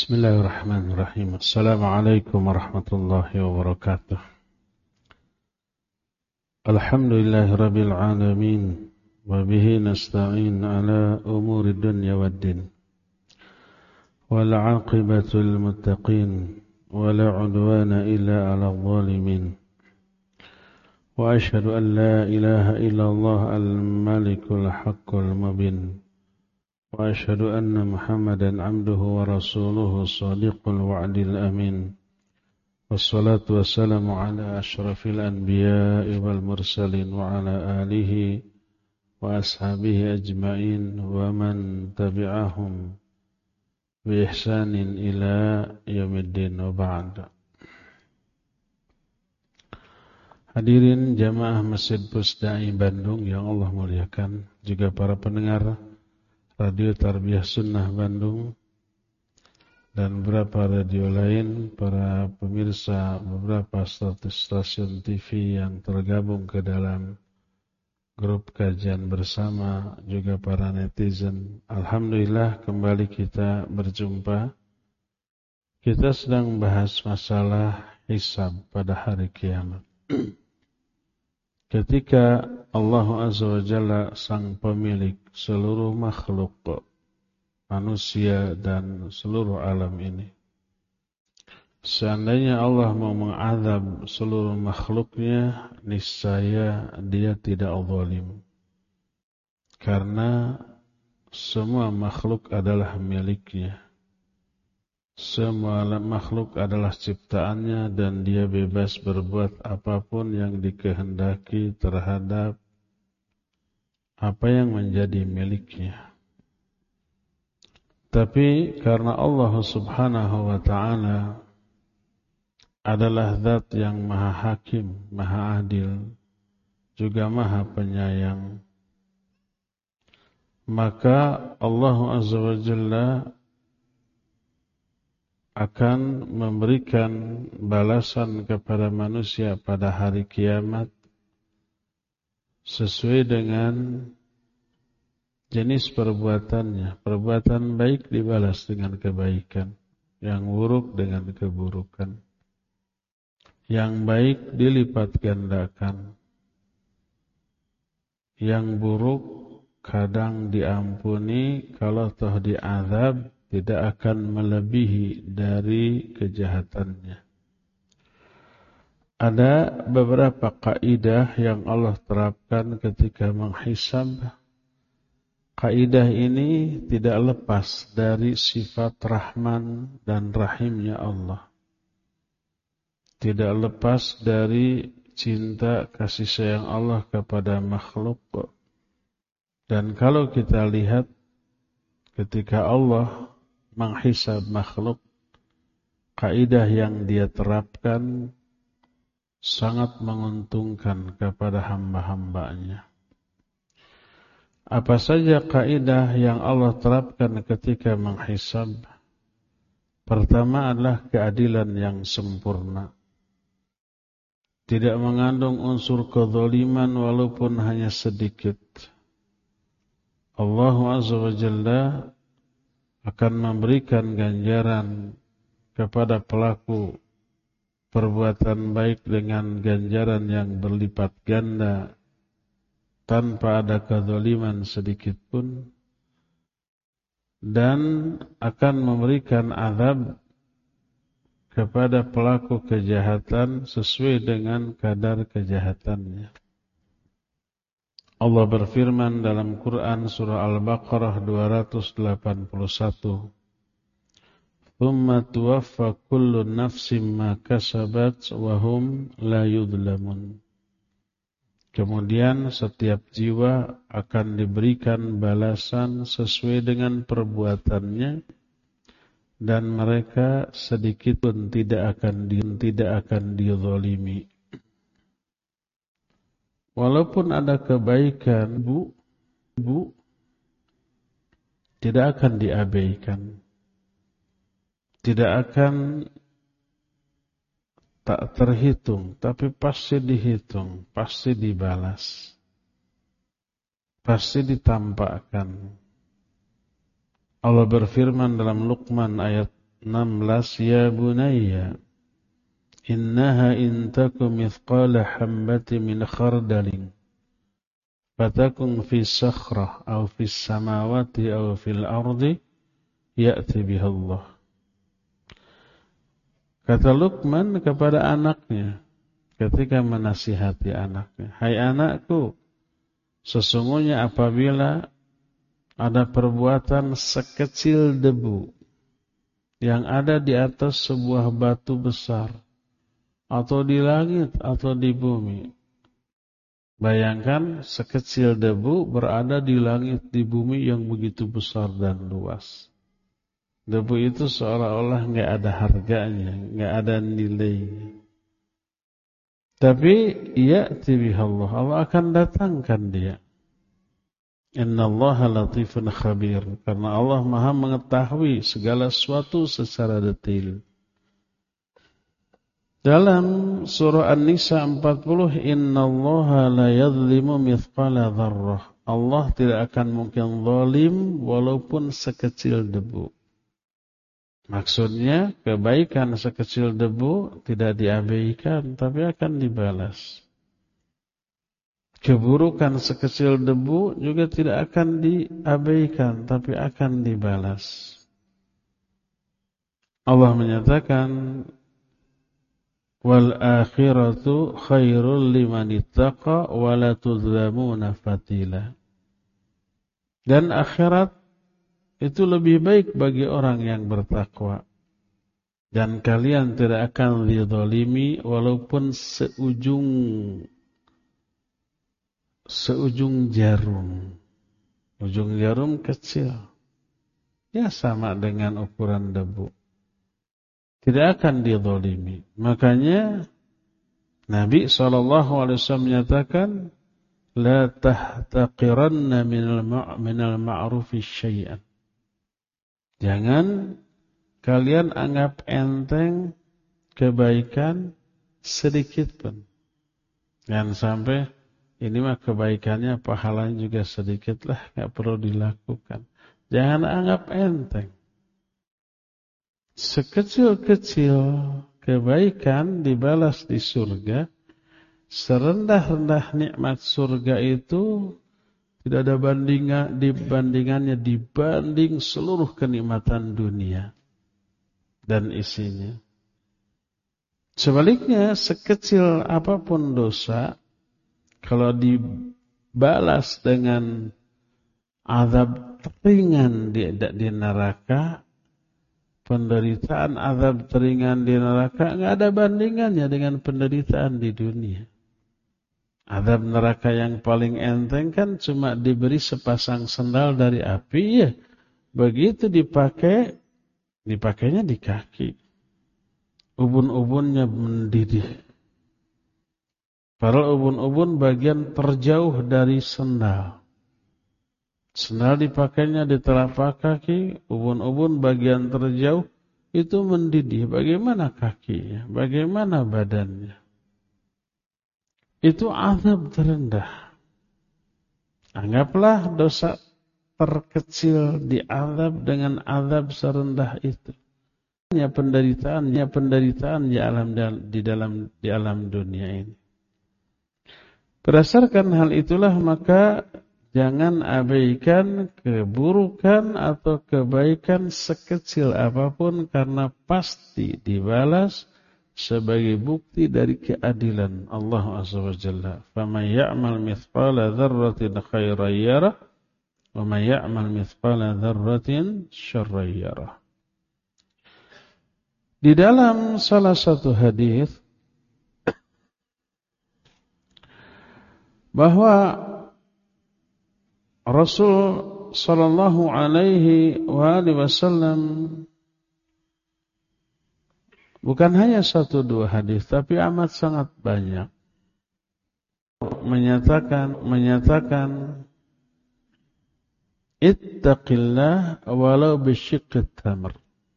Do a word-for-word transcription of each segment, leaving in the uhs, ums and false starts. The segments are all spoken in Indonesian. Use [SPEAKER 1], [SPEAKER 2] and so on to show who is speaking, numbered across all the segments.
[SPEAKER 1] Bismillahirrahmanirrahim. Assalamualaikum warahmatullahi wabarakatuh. Alhamdulillahirabbil alamin wa bihi nasta'in ala umuri dunya waddin. Wal 'aqibatu lil muttaqin wa la 'udwana illa 'alal zalimin. Wa asyhadu an la ilaha illallah al-malikul haqqul mubin. وأشهد أن محمدا عبده ورسوله الصادق الوعد الأمين والصلاة والسلام على أشرف الأنبياء والمرسلين وعلى آله وأصحابه أجمعين ومن تبعهم بإحسان إلى يوم الدين وبعد. Hadirin jamaah Masjid Pusdai Bandung yang Allah muliakan, juga para pendengar Radio Tarbiyah Sunnah Bandung dan beberapa radio lain, para pemirsa beberapa stasiun T V yang tergabung ke dalam grup kajian bersama, juga para netizen. Alhamdulillah kembali kita berjumpa. Kita sedang membahas masalah hisab pada hari kiamat. Ketika Allah Azza wa Jalla sang pemilik seluruh makhluk manusia dan seluruh alam ini, seandainya Allah mau mengazab seluruh makhluknya, niscaya dia tidak zalim, karena semua makhluk adalah miliknya. Semua makhluk adalah ciptaannya dan dia bebas berbuat apapun yang dikehendaki terhadap apa yang menjadi miliknya. Tapi karena Allah Subhanahu wa ta'ala adalah zat yang maha hakim, maha adil, juga maha penyayang, maka Allah Azza wa Jalla akan memberikan balasan kepada manusia pada hari kiamat sesuai dengan jenis perbuatannya. Perbuatan baik dibalas dengan kebaikan, yang buruk dengan keburukan. Yang baik dilipat gandakan, yang buruk kadang diampuni, kalau toh diazab tidak akan melebihi dari kejahatannya. Ada beberapa kaidah yang Allah terapkan ketika menghisab. Kaidah ini tidak lepas dari sifat Rahman dan Rahimnya Allah. Tidak lepas dari cinta kasih sayang Allah kepada makhluk. Dan kalau kita lihat ketika Allah menghisab makhluk, kaidah yang dia terapkan sangat menguntungkan kepada hamba-hambanya. Apa saja kaidah yang Allah terapkan ketika menghisab? Pertama adalah keadilan yang sempurna. Tidak mengandung unsur kezaliman walaupun hanya sedikit. Allah Azza wa Jalla akan memberikan ganjaran kepada pelaku perbuatan baik dengan ganjaran yang berlipat ganda tanpa ada kezaliman sedikit pun, dan akan memberikan azab kepada pelaku kejahatan sesuai dengan kadar kejahatannya. Allah berfirman dalam Quran surah Al-Baqarah dua ratus delapan puluh satu, "Tsumma tuwaffa kullu nafsin ma kasabat wa hum la yudlamun." Kemudian setiap jiwa akan diberikan balasan sesuai dengan perbuatannya, dan mereka sedikit pun tidak akan di, tidak akan dizalimi. Walaupun ada kebaikan, bu, bu, tidak akan diabaikan. Tidak akan tak terhitung, tapi pasti dihitung, pasti dibalas. Pasti ditampakkan. Allah berfirman dalam Luqman ayat enam belas, ya bunayya innaha in takum mithqala habbati min khardalin fatakun fi sakhrah aw fi samawati aw fil ardi ya'ti biha Allah. Kata Luqman kepada anaknya ketika menasihati anaknya, hai anakku, sesungguhnya apabila ada perbuatan sekecil debu yang ada di atas sebuah batu besar atau di langit atau di bumi. Bayangkan sekecil debu berada di langit, di bumi yang begitu besar dan luas. Debu itu seolah-olah nggak ada harganya, nggak ada nilainya. Tapi ya'ti biha Allah, Allah akan datangkan dia. Innallaha latifun khabir, karena Allah Maha mengetahui segala sesuatu secara detail. Dalam surah An-Nisa empat puluh, innallaha la yadhlimu mithqala dzarrah. Allah tidak akan mungkin zalim walaupun sekecil debu. Maksudnya kebaikan sekecil debu tidak diabaikan tapi akan dibalas. Keburukan sekecil debu juga tidak akan diabaikan tapi akan dibalas. Allah menyatakan wal akhiratu khairul liman ittaqa wa la tuzlamuna fatila. Dan akhirat itu lebih baik bagi orang yang bertakwa. Dan kalian tidak akan dizalimi walaupun seujung seujung jarum. Ujung jarum kecil. Ya sama dengan ukuran debu. Tidak akan dizalimi. Makanya Nabi shallallahu alaihi wasallam menyatakan la tahtaqiranna minal ma'rufi syai'an. Jangan kalian anggap enteng kebaikan sedikit pun. Jangan sampai ini mah kebaikannya pahalanya juga sedikit lah, nggak perlu dilakukan. Jangan anggap enteng. Sekecil-kecil kebaikan dibalas di surga, serendah-rendah nikmat surga itu tidak ada bandingan dibandingannya dibanding seluruh kenikmatan dunia dan isinya. Sebaliknya, sekecil apapun dosa, kalau dibalas dengan azab ringan di, di neraka, penderitaan azab ringan di neraka nggak ada bandingannya dengan penderitaan di dunia. Azab neraka yang paling enteng kan cuma diberi sepasang sendal dari api, ya. Begitu dipakai, dipakainya di kaki. Ubun-ubunnya mendidih. Padahal ubun-ubun bagian terjauh dari sendal. Sendal dipakainya di telapak kaki, ubun-ubun bagian terjauh itu mendidih. Bagaimana kakinya? Bagaimana badannya? Itu azab terendah. Anggaplah dosa terkecil diazab dengan azab serendah itu. Hanya penderitaan, hanya penderitaan di alam di dalam di alam dunia ini. Berdasarkan hal itulah maka jangan abaikan keburukan atau kebaikan sekecil apapun karena pasti dibalas sebagai bukti dari keadilan Allah Azza wa Jalla. Faman ya'mal mithqala dzarratin khairan yarah wa man ya'mal mithqala dzarratin syarran yarah. Di dalam salah satu hadis bahwa Rasul sallallahu alaihi wasallam bukan hanya satu dua hadis, tapi amat sangat banyak menyatakan menyatakan ittaqillah walau bisyiqqit tamr.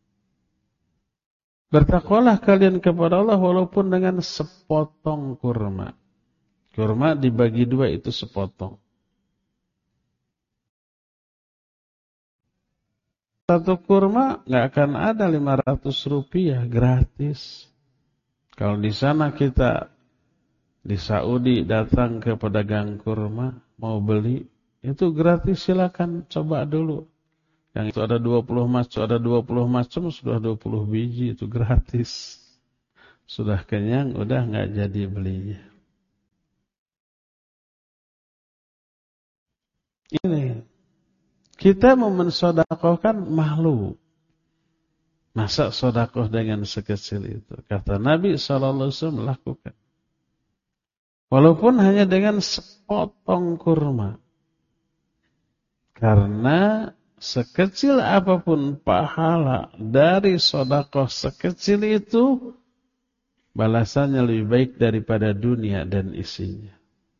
[SPEAKER 1] Bertakwalah kalian kepada Allah walaupun dengan sepotong kurma. Kurma dibagi dua itu sepotong. Satu kurma nggak akan ada lima ratus rupiah gratis. Kalau di sana kita di Saudi datang ke pedagang kurma mau beli, itu gratis, silakan coba dulu. Yang itu ada dua puluh macam, ada dua puluh macam, sudah dua puluh biji, itu gratis. Sudah kenyang, udah nggak jadi belinya. Ini kita mau mensodakohkan malu. Masa sodakoh dengan sekecil itu? Kata Nabi shallallahu alaihi wasallam, lakukan. Walaupun hanya dengan sepotong kurma. Karena sekecil apapun pahala dari sodakoh sekecil itu, balasannya lebih baik daripada dunia dan isinya.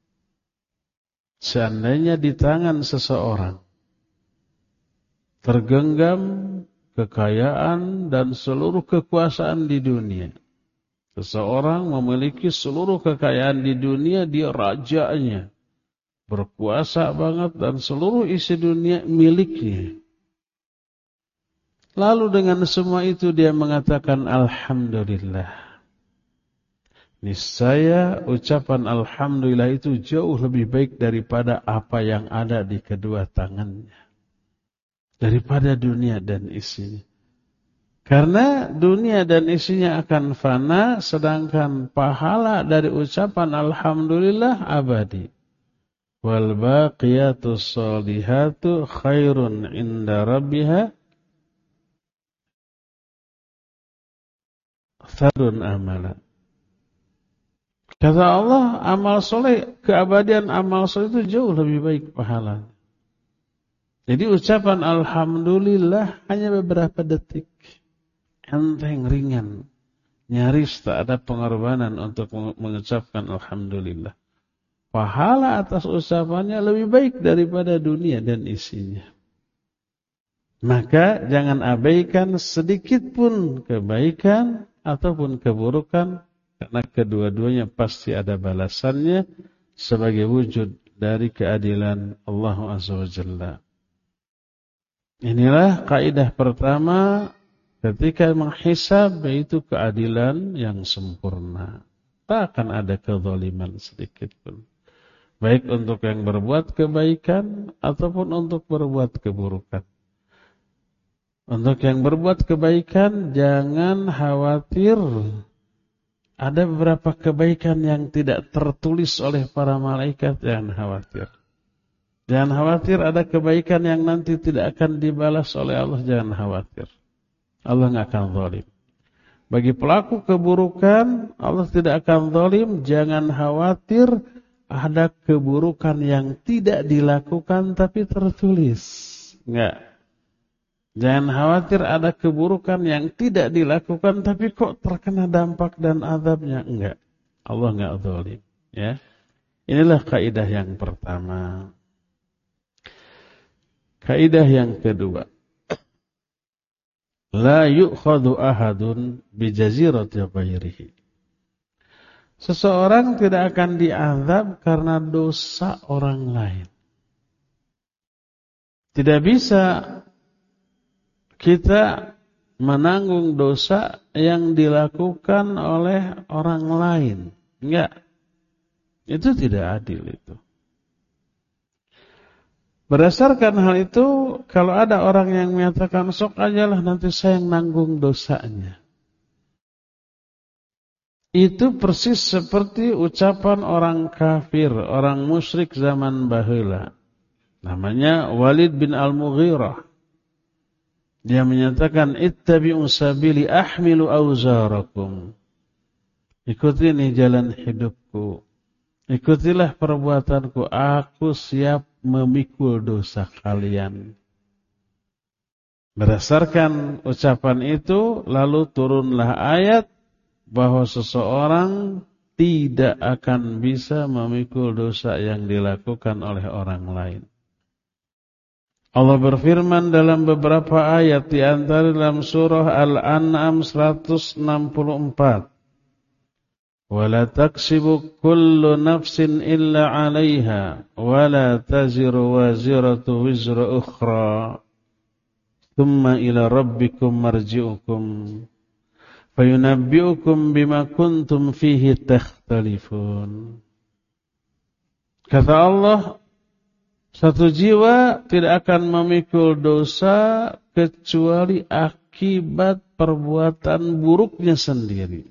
[SPEAKER 1] Seandainya di tangan seseorang tergenggam kekayaan dan seluruh kekuasaan di dunia. Seseorang memiliki seluruh kekayaan di dunia, dia rajanya, berkuasa banget dan seluruh isi dunia miliknya. Lalu dengan semua itu dia mengatakan alhamdulillah. Niscaya ucapan alhamdulillah itu jauh lebih baik daripada apa yang ada di kedua tangannya. Daripada dunia dan isinya. Karena dunia dan isinya akan fana, sedangkan pahala dari ucapan alhamdulillah abadi. Wal baqiyatus sholihatu khairun inda rabbiha tharun amala. Kata Allah, amal soleh, keabadian amal soleh itu jauh lebih baik pahalanya. Jadi ucapan alhamdulillah hanya beberapa detik. Enteng, ringan. Nyaris tak ada pengorbanan untuk mengucapkan alhamdulillah. Pahala atas ucapannya lebih baik daripada dunia dan isinya. Maka jangan abaikan sedikit pun kebaikan ataupun keburukan, karena kedua-duanya pasti ada balasannya sebagai wujud dari keadilan Allah Azza wa Jalla. Inilah kaidah pertama ketika menghisab, yaitu keadilan yang sempurna. Tak akan ada kezaliman sedikit pun. Baik untuk yang berbuat kebaikan ataupun untuk berbuat keburukan. Untuk yang berbuat kebaikan jangan khawatir. Ada beberapa kebaikan yang tidak tertulis oleh para malaikat, jangan khawatir. Jangan khawatir ada kebaikan yang nanti tidak akan dibalas oleh Allah, jangan khawatir. Allah tidak akan zalim. Bagi pelaku keburukan, Allah tidak akan zalim, jangan khawatir ada keburukan yang tidak dilakukan tapi tertulis. Enggak. Jangan khawatir ada keburukan yang tidak dilakukan tapi kok terkena dampak dan azabnya. Enggak. Allah enggak zalim, ya. Inilah kaidah yang pertama. Kaidah yang kedua. La yu'khadhu ahadun bi jazirati ghairihi. Seseorang tidak akan diazab karena dosa orang lain. Tidak bisa kita menanggung dosa yang dilakukan oleh orang lain. Enggak. Itu tidak adil itu. Berdasarkan hal itu, kalau ada orang yang menyatakan sok ajalah nanti saya yang nanggung dosanya. Itu persis seperti ucapan orang kafir, orang musyrik zaman baheula. Namanya Walid bin Al-Mughirah. Dia menyatakan, ittabi'u sabili ahmilu awzarakum. Ikuti ini jalan hidupku. Ikutilah perbuatanku. Aku siap memikul dosa kalian. Berdasarkan ucapan itu, lalu turunlah ayat bahwa seseorang tidak akan bisa memikul dosa yang dilakukan oleh orang lain. Allah berfirman dalam beberapa ayat, di antara dalam surah Al-An'am seratus enam puluh empat. وَلَا تَكْسِبُ كُلُّ نَفْسٍ إِلَّا عَلَيْهَا وَلَا تَزِرُ وَازِرَةُ وِزْرَ أُخْرَى. Tsumma ila rabbikum marji'ukum fayunabbi'ukum bima kuntum fihi takhtalifun. Kata Allah, satu jiwa tidak akan memikul dosa kecuali akibat perbuatan buruknya sendiri.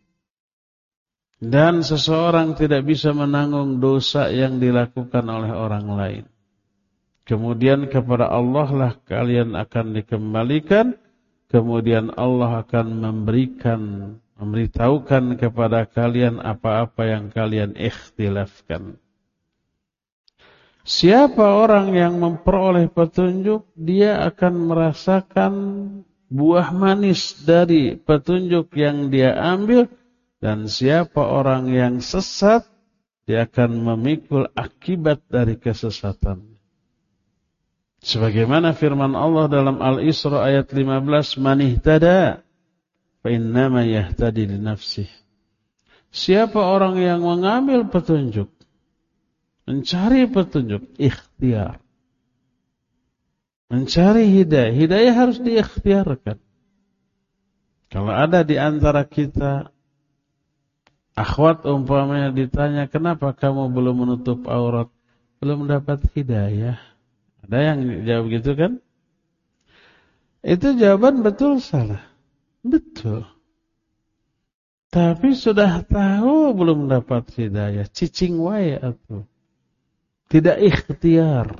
[SPEAKER 1] Dan seseorang tidak bisa menanggung dosa yang dilakukan oleh orang lain. Kemudian kepada Allah lah kalian akan dikembalikan. Kemudian Allah akan memberikan, memberitahukan kepada kalian apa-apa yang kalian ikhtilafkan. Siapa orang yang memperoleh petunjuk, dia akan merasakan buah manis dari petunjuk yang dia ambil. Dan siapa orang yang sesat, dia akan memikul akibat dari kesesatan. Sebagaimana firman Allah dalam Al-Isra ayat lima belas, "Man ihtada fa innama yahtadi li nafsihi." Siapa orang yang mengambil petunjuk, mencari petunjuk, ikhtiar. Mencari hidayah, hidayah harus diikhtiarkan. Kalau ada di antara kita akhwat umpamanya ditanya, "Kenapa kamu belum menutup aurat?" Belum dapat hidayah. Ada yang jawab gitu kan? Itu jawaban betul salah? Betul. Tapi sudah tahu belum dapat hidayah, cicing wae atuh. Tidak ikhtiar.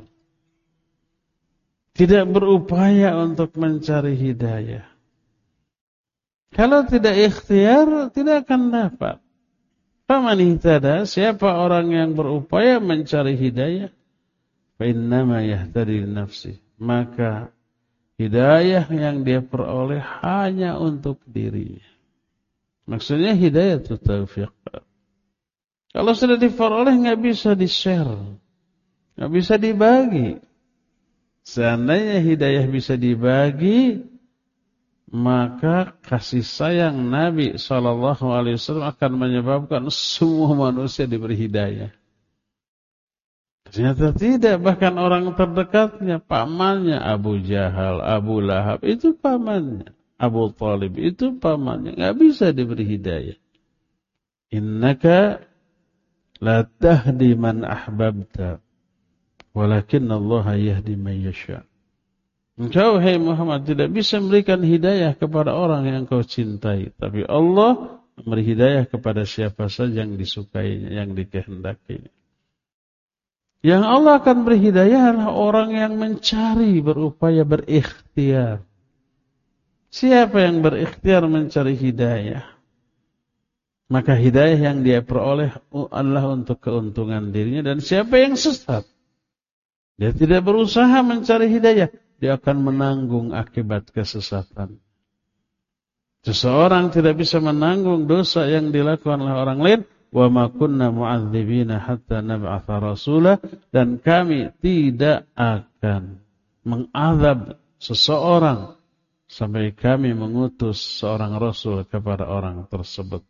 [SPEAKER 1] Tidak berupaya untuk mencari hidayah. Kalau tidak ikhtiar, tidak akan dapat. Faman ihtada, siapa orang yang berupaya mencari hidayah, fa innama yahtadi li nafsi, maka hidayah yang dia peroleh hanya untuk dirinya. Maksudnya hidayah itu taufiq. Kalau sudah diperoleh nggak bisa di-share, nggak bisa dibagi. Seandainya hidayah bisa dibagi, maka kasih sayang Nabi shallallahu alaihi wasallam akan menyebabkan semua manusia diberi hidayah. Ternyata tidak, bahkan orang terdekatnya, pamannya Abu Jahal, Abu Lahab, itu pamannya. Abu Talib, itu pamannya. Nggak bisa diberi hidayah. Innaka la tahdi man ahbabta, walakin Allah yahdi man yasha. Engkau, hai Muhammad, tidak bisa memberikan hidayah kepada orang yang kau cintai. Tapi Allah memberi hidayah kepada siapa saja yang disukainya, yang dikehendakinya. Yang Allah akan beri hidayah adalah orang yang mencari, berupaya berikhtiar. Siapa yang berikhtiar mencari hidayah, maka hidayah yang dia peroleh adalah untuk keuntungan dirinya. Dan siapa yang sesat, dia tidak berusaha mencari hidayah, dia akan menanggung akibat kesesatan. Seseorang tidak bisa menanggung dosa yang dilakukan oleh orang lain. Wa ma kunna mu'adzibina hatta nab'atha rasulah, dan kami tidak akan mengazab seseorang sampai kami mengutus seorang rasul kepada orang tersebut.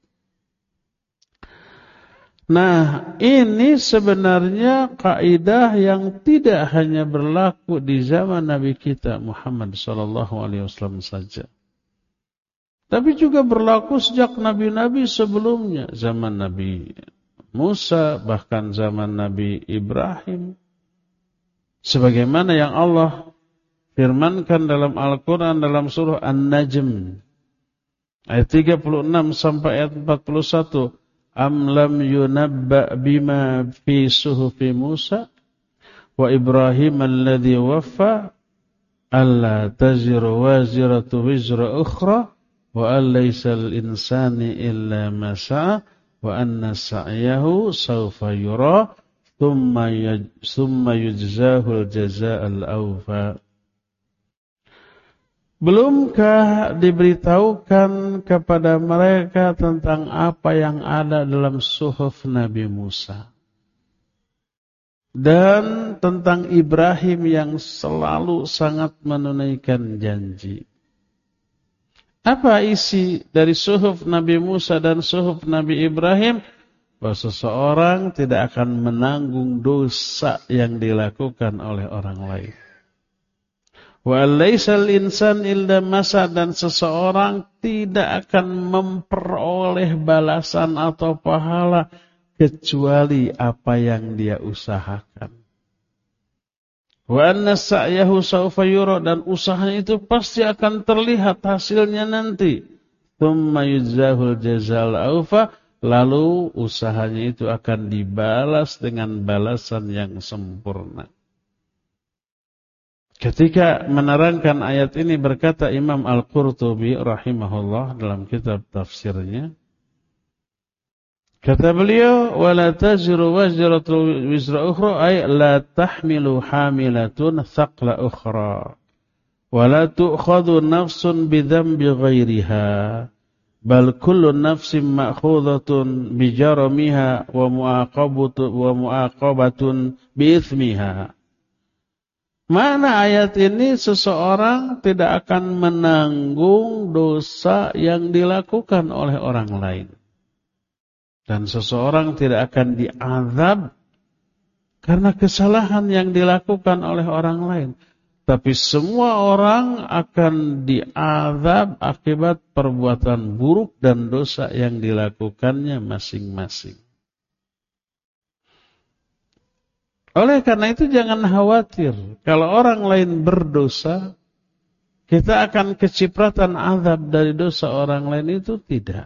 [SPEAKER 1] Nah, ini sebenarnya kaidah yang tidak hanya berlaku di zaman Nabi kita Muhammad sallallahu alaihi wasallam saja, tapi juga berlaku sejak nabi-nabi sebelumnya, zaman Nabi Musa, bahkan zaman Nabi Ibrahim. Sebagaimana yang Allah firmankan dalam Al-Quran dalam surah An-Najm ayat tiga puluh enam sampai ayat empat puluh satu. Am lam yunabba bima fi suhufi Musa wa Ibrahim alladhi waffa alla taziru waziratu wizra ukhra wa allaysal insani illa ma sa'a wa anna sa'yahu sawfa yura thumma thumma yujzahul jazaa'al awfa. Belumkah diberitahukan kepada mereka tentang apa yang ada dalam suhuf Nabi Musa dan tentang Ibrahim yang selalu sangat menunaikan janji? Apa isi dari suhuf Nabi Musa dan suhuf Nabi Ibrahim? Bahwa seseorang tidak akan menanggung dosa yang dilakukan oleh orang lain. Wa laisal insan illa masa, dan seseorang tidak akan memperoleh balasan atau pahala kecuali apa yang dia usahakan. Wa anna sa'yahu sawfa yura, dan usahanya itu pasti akan terlihat hasilnya nanti. Tsumma yujzahul jazaa'ul awfa, lalu usahanya itu akan dibalas dengan balasan yang sempurna. Ketika menerangkan ayat ini berkata Imam Al-Qurtubi rahimahullah dalam kitab tafsirnya, kata beliau, wala tajru wazratun wizra ukhra, ay la tahmilu hamilatun thaqla ukhra, wala tu'khadhu nafsun bidhanbi ghairiha, bal kullu nafsin ma'khudhatun bijaramiha wa mu'aqabatun wa mu'aqabatun biithmiha. Mana ayat ini seseorang tidak akan menanggung dosa yang dilakukan oleh orang lain. Dan seseorang tidak akan diazab karena kesalahan yang dilakukan oleh orang lain. Tapi semua orang akan diazab akibat perbuatan buruk dan dosa yang dilakukannya masing-masing. Oleh karena itu jangan khawatir. Kalau orang lain berdosa, kita akan kecipratan azab dari dosa orang lain itu tidak.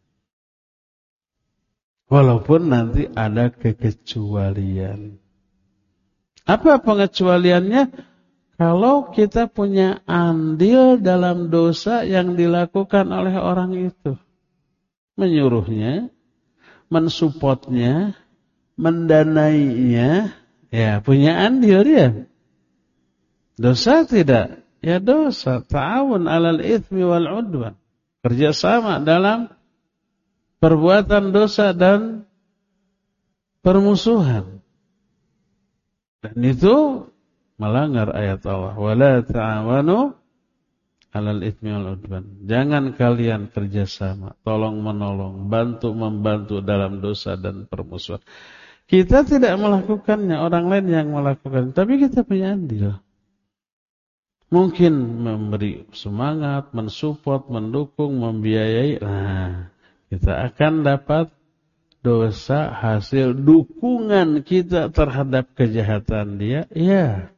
[SPEAKER 1] Walaupun nanti ada kekecualian. Apa pengecualiannya? Kalau kita punya andil dalam dosa yang dilakukan oleh orang itu. Menyuruhnya, mensupportnya, mendanainya, ya punya andil dia. Dosa tidak? Ya dosa. Ta'awun 'alal itsmi wal 'udwan. Kerjasama dalam perbuatan dosa dan permusuhan. Dan itu melanggar ayat Allah. Wala ta'awanu 'alal itsmi wal 'udwan. Jangan kalian kerjasama, tolong menolong, bantu membantu dalam dosa dan permusuhan. Kita tidak melakukannya, orang lain yang melakukan, tapi kita punya andil. Mungkin memberi semangat, mensupport, mendukung, membiayai. Nah, kita akan dapat dosa hasil dukungan kita terhadap kejahatan dia. Ya.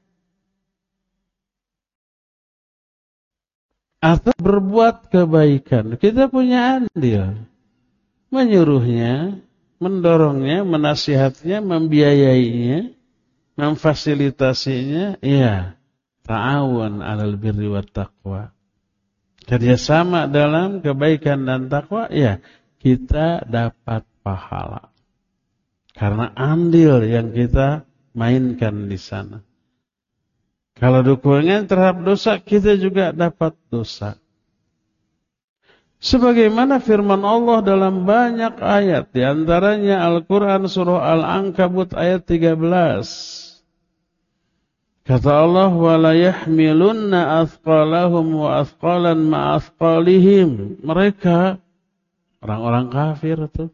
[SPEAKER 1] Atau berbuat kebaikan. Kita punya andil. Menyuruhnya, mendorongnya, menasihatinya, membiayainya, memfasilitasinya. Ya. Ta'awun 'alal birri wat taqwa. Kerjasama dalam kebaikan dan takwa, ya, kita dapat pahala. Karena andil yang kita mainkan di sana. Kalau dukungan terhadap dosa, kita juga dapat dosa. Sebagaimana firman Allah dalam banyak ayat, di antaranya Al-Quran surah Al-Ankabut ayat tiga belas. Kata Allah, وَلَا يَحْمِلُنَّ أَثْقَالَهُمْ وَأَثْقَالًا مَا أَثْقَالِهِمْ. Mereka, orang-orang kafir itu,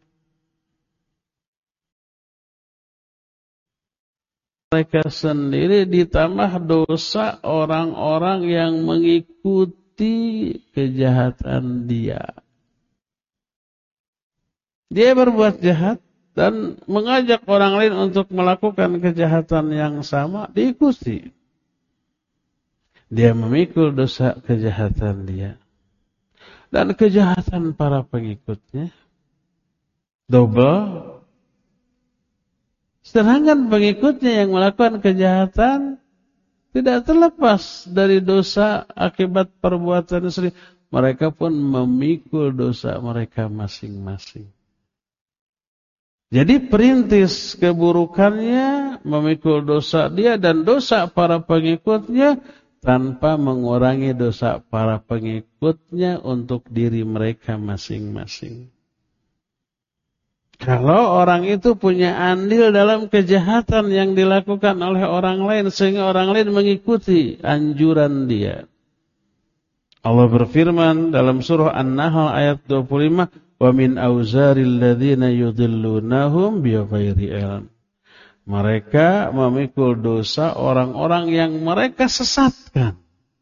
[SPEAKER 1] mereka sendiri ditambah dosa orang-orang yang mengikuti kejahatan dia. Dia berbuat jahat dan mengajak orang lain untuk melakukan kejahatan yang sama, diikuti. Dia memikul dosa kejahatan dia. Dan kejahatan para pengikutnya double. Sedangkan pengikutnya yang melakukan kejahatan tidak terlepas dari dosa akibat perbuatan sendiri. Mereka pun memikul dosa mereka masing-masing. Jadi perintis keburukannya memikul dosa dia dan dosa para pengikutnya tanpa mengurangi dosa para pengikutnya untuk diri mereka masing-masing. Kalau orang itu punya andil dalam kejahatan yang dilakukan oleh orang lain sehingga orang lain mengikuti anjuran dia. Allah berfirman dalam surah An-Nahl ayat dua puluh lima, wa min auzaril ladzina yudhillunahum bighairi ilm. Mereka memikul dosa orang-orang yang mereka sesatkan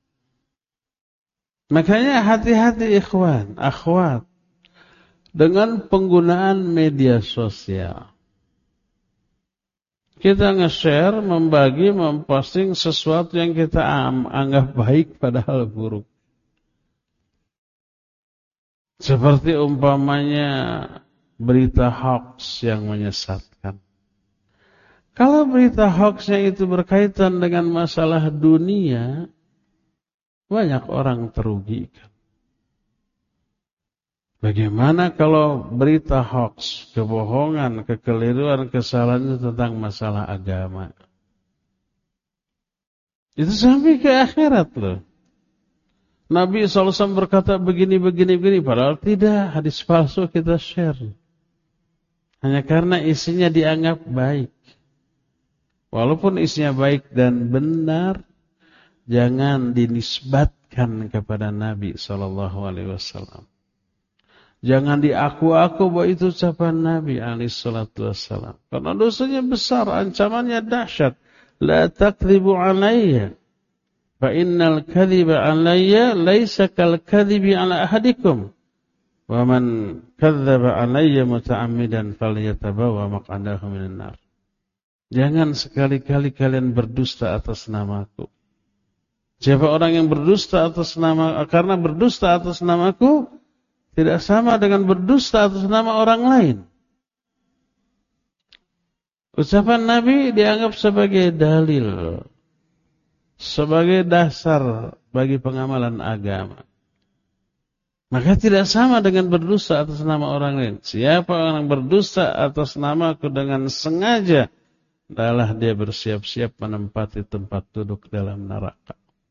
[SPEAKER 1] Makanya hati-hati ikhwan, akhwat, dengan penggunaan media sosial. Kita nge-share, membagi, memposting sesuatu yang kita anggap baik padahal buruk. Seperti umpamanya berita hoax yang menyesatkan. Kalau berita hoaxnya itu berkaitan dengan masalah dunia, banyak orang terugikan. Bagaimana kalau berita hoax, kebohongan, kekeliruan, kesalahan itu tentang masalah agama? Itu sampai ke akhirat loh. Nabi shallallahu alaihi wasallam berkata begini, begini, begini. Padahal tidak, hadis palsu kita share. Hanya karena isinya dianggap baik. Walaupun isinya baik dan benar, jangan dinisbatkan kepada Nabi shallallahu alaihi wasallam. Jangan diaku-aku bahwa itu ucapan Nabi alaihi salatu wasallam. Karena dosanya besar, ancamannya dahsyat. La takdzibu alayya. Fa innal kadhiba alayya laisa kal kadhibi ala ahadikum. Wa man kadzdzaba alayya muta'ammidan falyatabawa maq'adahu minan nar. Jangan sekali-kali kalian berdusta atas namaku. Siapa orang yang berdusta atas nama, karena berdusta atas namaku tidak sama dengan berdusta atas nama orang lain. Ucapan Nabi dianggap sebagai dalil, sebagai dasar bagi pengamalan agama. Maka tidak sama dengan berdusta atas nama orang lain. Siapa orang berdusta atas namaku dengan sengaja, adalah dia bersiap-siap menempati tempat duduk dalam neraka.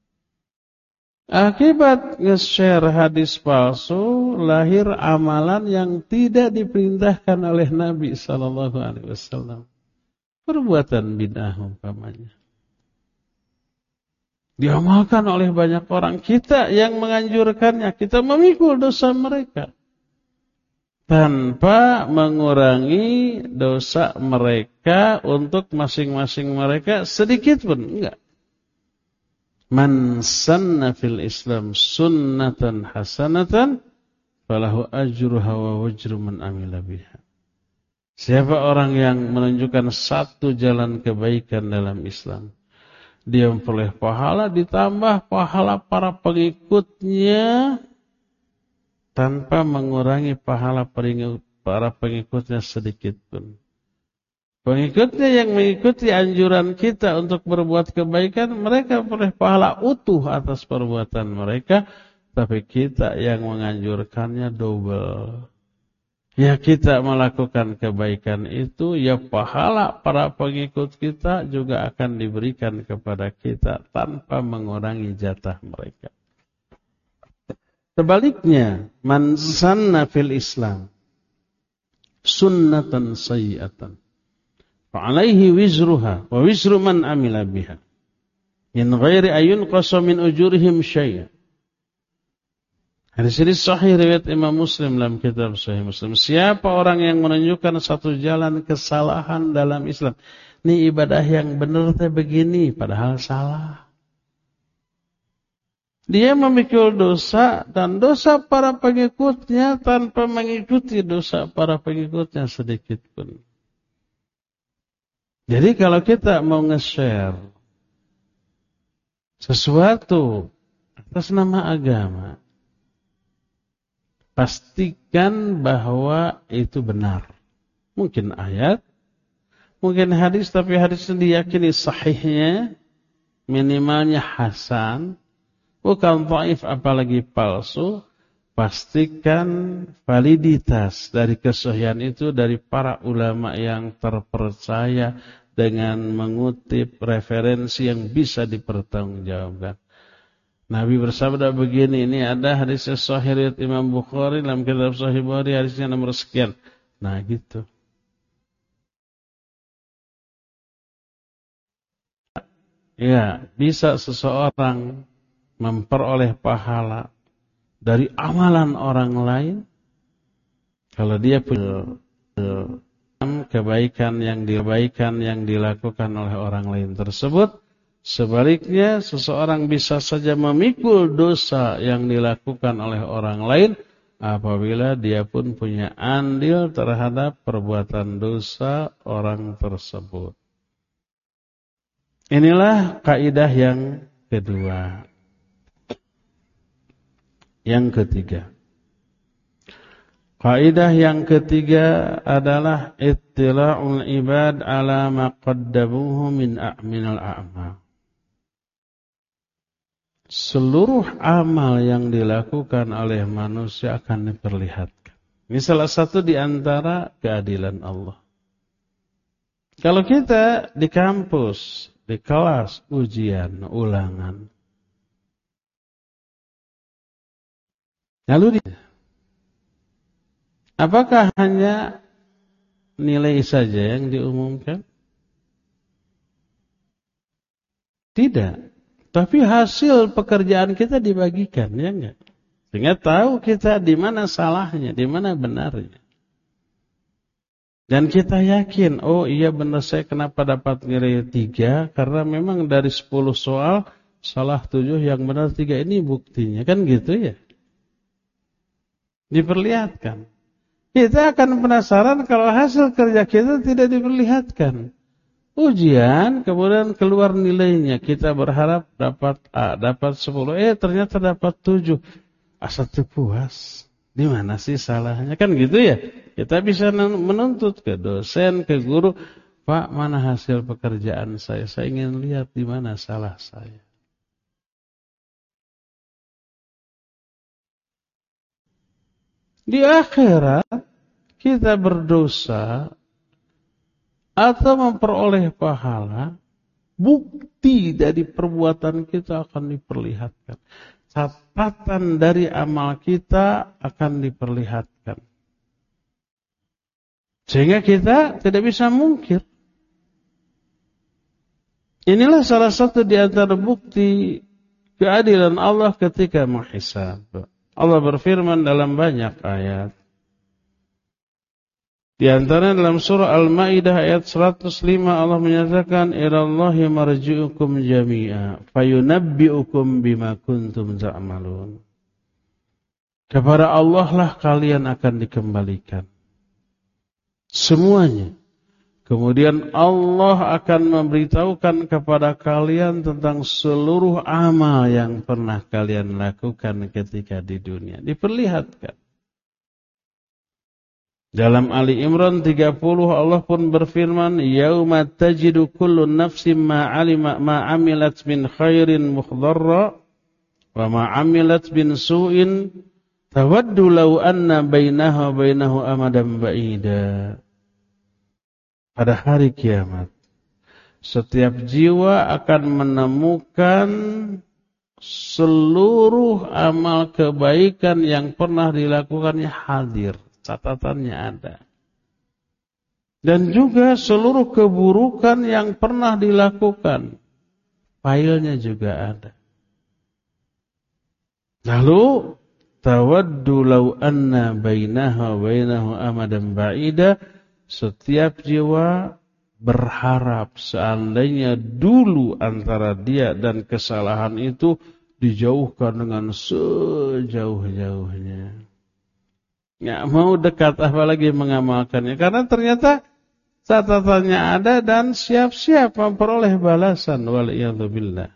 [SPEAKER 1] Akibat nge-share hadis palsu, lahir amalan yang tidak diperintahkan oleh Nabi sallallahu alaihi wasallam. Perbuatan bid'ah umpamanya. Diamalkan oleh banyak orang. Kita yang menganjurkannya, kita memikul dosa mereka. Tanpa mengurangi dosa mereka untuk masing-masing mereka sedikit pun. Enggak. Man sanna fil Islam sunnatan hasanatan falahu ajruha wa wajru man amila biha. Siapa orang yang menunjukkan satu jalan kebaikan dalam Islam, dia memperoleh pahala ditambah pahala para pengikutnya tanpa mengurangi pahala para pengikutnya sedikit pun. Pengikutnya yang mengikuti anjuran kita untuk berbuat kebaikan, mereka memperoleh pahala utuh atas perbuatan mereka, tapi kita yang menganjurkannya double. Ya kita melakukan kebaikan itu, ya pahala para pengikut kita juga akan diberikan kepada kita tanpa mengurangi jatah mereka. Sebaliknya, man sanna fil Islam sunnatan sayyi'atan fa'alaihi wizruha wa wizru man amila biha min ghairi ayun qasa min ujurihim syai'a. Hadis ini sahih riwayat Imam Muslim dalam kitab Sahih Muslim. Siapa orang yang menunjukkan satu jalan kesalahan dalam Islam, ini ibadah yang benar teh begini padahal salah. Dia memikul dosa dan dosa para pengikutnya tanpa mengikuti dosa para pengikutnya sedikit pun. Jadi kalau kita mau nge-share sesuatu atas nama agama, pastikan bahwa itu benar. Mungkin ayat, mungkin hadis, tapi hadis yang diyakini sahihnya, minimalnya hasan, bukan dhaif apalagi palsu. Pastikan validitas dari kesahihan itu dari para ulama yang terpercaya dengan mengutip referensi yang bisa dipertanggungjawabkan. Nabi bersabda begini, ini ada hadis sahih riwayat Imam Bukhari dalam kitab Sahih Bukhari hadisnya nomor sekian. Nah gitu. Ya, bisa seseorang memperoleh pahala dari amalan orang lain kalau dia punya kebaikan yang dibaikan yang dilakukan oleh orang lain tersebut Sebaliknya, seseorang bisa saja memikul dosa yang dilakukan oleh orang lain apabila dia pun punya andil terhadap perbuatan dosa orang tersebut. Inilah kaidah yang kedua. Yang ketiga. Kaidah yang ketiga adalah ittila'ul ibad ala ma qaddamuhu min a'minal a'mal. Seluruh amal yang dilakukan oleh manusia akan diperlihatkan. Ini salah satu di antara keadilan Allah. Kalau kita di kampus, di kelas, ujian, ulangan, lalu di, apakah hanya nilai saja yang diumumkan? Tidak. Tapi hasil pekerjaan kita dibagikan, ya enggak? Sehingga tahu kita di mana salahnya, di mana benarnya. Dan kita yakin, oh iya benar saya kenapa dapat nilai tiga, karena memang dari sepuluh soal, salah tujuh yang benar tiga ini buktinya. Kan gitu ya? Diperlihatkan. Kita akan penasaran kalau hasil kerja kita tidak diperlihatkan. Ujian, kemudian keluar nilainya. Kita berharap dapat A, dapat sepuluh. Eh, ternyata dapat tujuh. Asa teu puas. Di mana sih salahnya? Kan gitu ya. Kita bisa menuntut ke dosen, ke guru. Pak, mana hasil pekerjaan saya? Saya ingin lihat di mana salah saya. Di akhirat, kita berdosa atau memperoleh pahala, bukti dari perbuatan kita akan diperlihatkan. Catatan dari amal kita akan diperlihatkan. Sehingga kita tidak bisa mungkir. Inilah salah satu di antara bukti keadilan Allah ketika menghisab. Allah berfirman dalam banyak ayat. Di antara dalam surah Al-Maidah ayat seratus lima Allah menyatakan ilallahi marji'ukum jami'a fayunabbi'ukum bima kuntum ta'malun. Kepada Allah lah kalian akan dikembalikan. Semuanya. Kemudian Allah akan memberitahukan kepada kalian tentang seluruh amal yang pernah kalian lakukan ketika di dunia. Diperlihatkan. Dalam Ali Imran tiga puluh Allah pun berfirman, "Yauma tajidu kullu nafsin ma 'alima ma 'amilat min khairin muhdharra wa ma 'amilat min su'in tawaddu law anna bainaha wa bainahu amadan ba'ida." Pada hari kiamat, setiap jiwa akan menemukan seluruh amal kebaikan yang pernah dilakukannya hadir. Catatannya ada. Dan juga seluruh keburukan yang pernah dilakukan. Filenya juga ada. Lalu, tawaddu law anna bainaha wa bainahu amadan ba'ida. Setiap jiwa berharap seandainya dulu antara dia dan kesalahan itu dijauhkan dengan sejauh-jauhnya. Nggak mau dekat apalagi mengamalkannya. Karena ternyata catatannya ada dan siap-siap memperoleh balasan. Waliyadzubillah.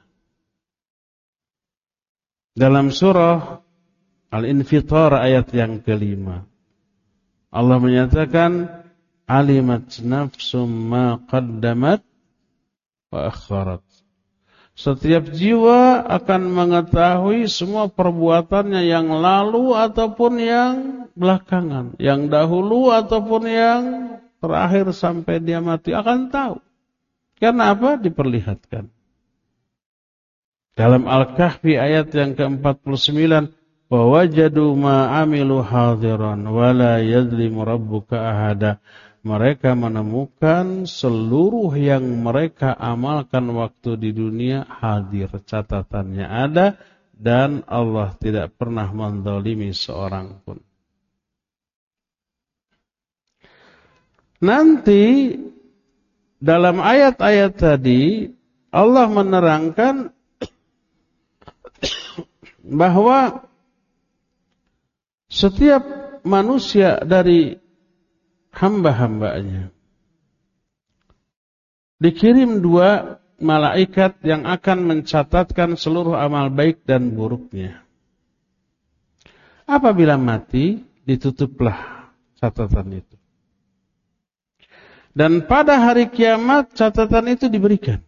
[SPEAKER 1] Dalam surah Al-Infitar ayat yang kelima. Allah menyatakan, alimat nafsum ma qaddamat wa akharat. Setiap jiwa akan mengetahui semua perbuatannya yang lalu ataupun yang belakangan, yang dahulu ataupun yang terakhir sampai dia mati akan tahu. Karena apa? Diperlihatkan. Dalam Al-Kahfi ayat yang ke empat puluh sembilan, wa wajadu ma 'amilu hadiran wa la yadhlimu rabbuka ahada. Mereka menemukan seluruh yang mereka amalkan waktu di dunia hadir. Catatannya ada dan Allah tidak pernah menzalimi seorang pun. Nanti dalam ayat-ayat tadi Allah menerangkan bahwa setiap manusia dari hamba-hambanya dikirim dua malaikat yang akan mencatatkan seluruh amal baik dan buruknya. Apabila mati, ditutuplah catatan itu. Dan pada hari kiamat catatan itu diberikan.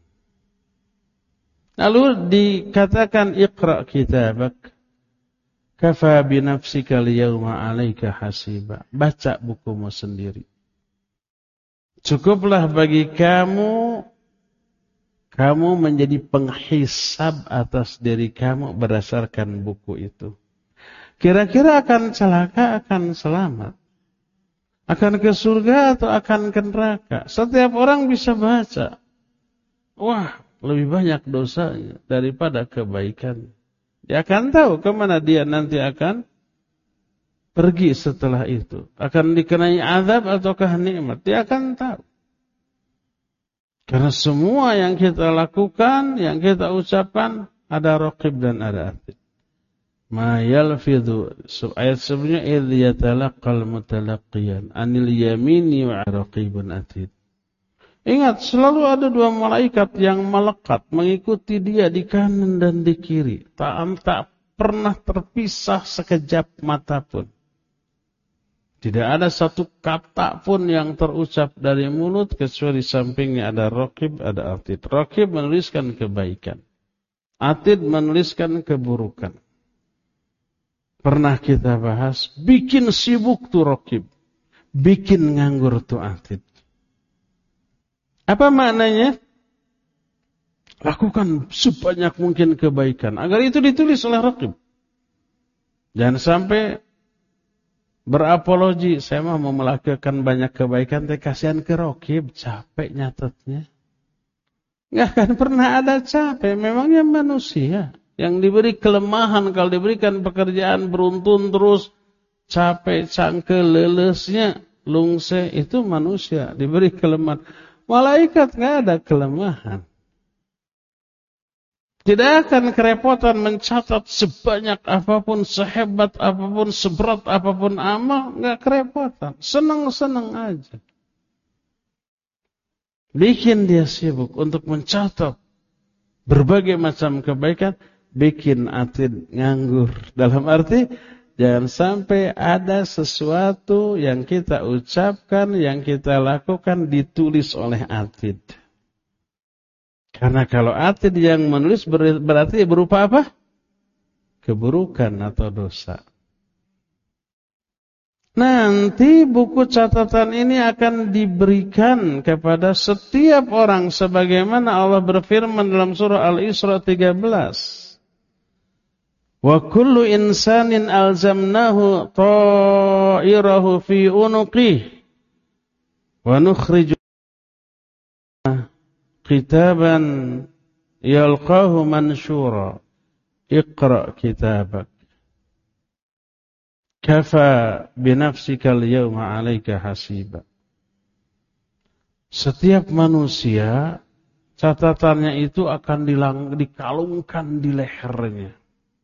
[SPEAKER 1] Lalu dikatakan iqra kitabak kafa binafsika liyawma 'alaika hasiba. Baca bukumu sendiri. Cukuplah bagi kamu kamu menjadi penghisab atas diri kamu berdasarkan buku itu. Kira-kira akan celaka, akan selamat, akan ke surga atau akan ke neraka. Setiap orang bisa baca. Wah, lebih banyak dosanya daripada kebaikan. Dia akan tahu kemana dia nanti akan pergi setelah itu. Akan dikenai azab ataukah nikmat. Dia akan tahu. Karena semua yang kita lakukan, yang kita ucapkan, ada raqib dan ada atid. Ma yalfidhu, ayat sebelumnya idh yatalaqal mutalaqqiyan anil yamini wa raqibun atid. Ingat, selalu ada dua malaikat yang melekat mengikuti dia di kanan dan di kiri, tak tak pernah terpisah sekejap mata pun. Tidak ada satu kata pun yang terucap dari mulut kecuali di sampingnya ada raqib, ada atid. Raqib menuliskan kebaikan, atid menuliskan keburukan. Pernah kita bahas, bikin sibuk tuh raqib, bikin nganggur tuh atid. Apa maknanya? Lakukan sebanyak mungkin kebaikan agar itu ditulis oleh raqib. Jangan sampai berapologi, saya mah mau melakukan banyak kebaikan, tapi kasihan ke raqib, capek nyatetnya. Nggak akan pernah ada capek, memangnya manusia. Yang diberi kelemahan, kalau diberikan pekerjaan beruntun terus, capek, cangkel, lelesnya, lungse, itu manusia, diberi kelemahan. Malaikat nggak ada kelemahan. Tidak akan kerepotan mencatat sebanyak apapun, sehebat apapun, seberat apapun amal, nggak kerepotan. Senang-senang aja. Bikin dia sibuk untuk mencatat berbagai macam kebaikan, bikin atid nganggur. Dalam arti, jangan sampai ada sesuatu yang kita ucapkan, yang kita lakukan ditulis oleh atid. Karena kalau atid yang menulis berarti berupa apa? Keburukan atau dosa. Nanti buku catatan ini akan diberikan kepada setiap orang sebagaimana Allah berfirman dalam surah Al-Isra tiga belas. Wa kullu insanin alzamnahu ta'irahu fi unuqihi wa nukhriju kitaban yalqahu manshura iqra kitabak kafa binafsika al-yawma 'alaika hasiba. Setiap manusia catatannya itu akan dilang, dikalungkan di lehernya.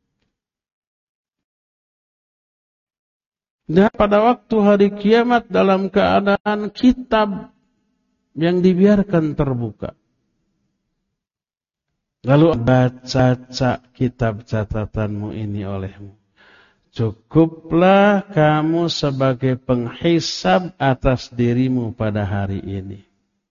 [SPEAKER 1] Dan pada waktu hari kiamat dalam keadaan kitab yang dibiarkan terbuka. Lalu baca kitab catatanmu ini olehmu. Cukuplah kamu sebagai penghisab atas dirimu pada hari ini.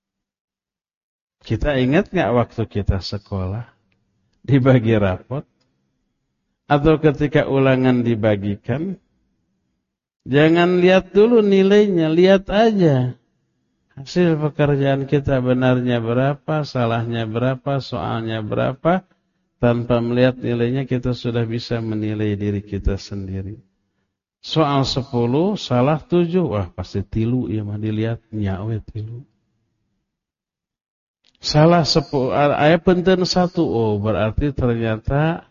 [SPEAKER 1] Kita ingat gak waktu kita sekolah? Dibagi rapot? Atau ketika ulangan dibagikan? Jangan lihat dulu nilainya, lihat aja. Hasil pekerjaan kita benarnya berapa, salahnya berapa, soalnya berapa. Tanpa melihat nilainya kita sudah bisa menilai diri kita sendiri. Soal sepuluh, salah tujuh, wah pasti tilu ya mah dilihat, nyawe tilu. Salah sepuluh, ayat penting satu, oh berarti ternyata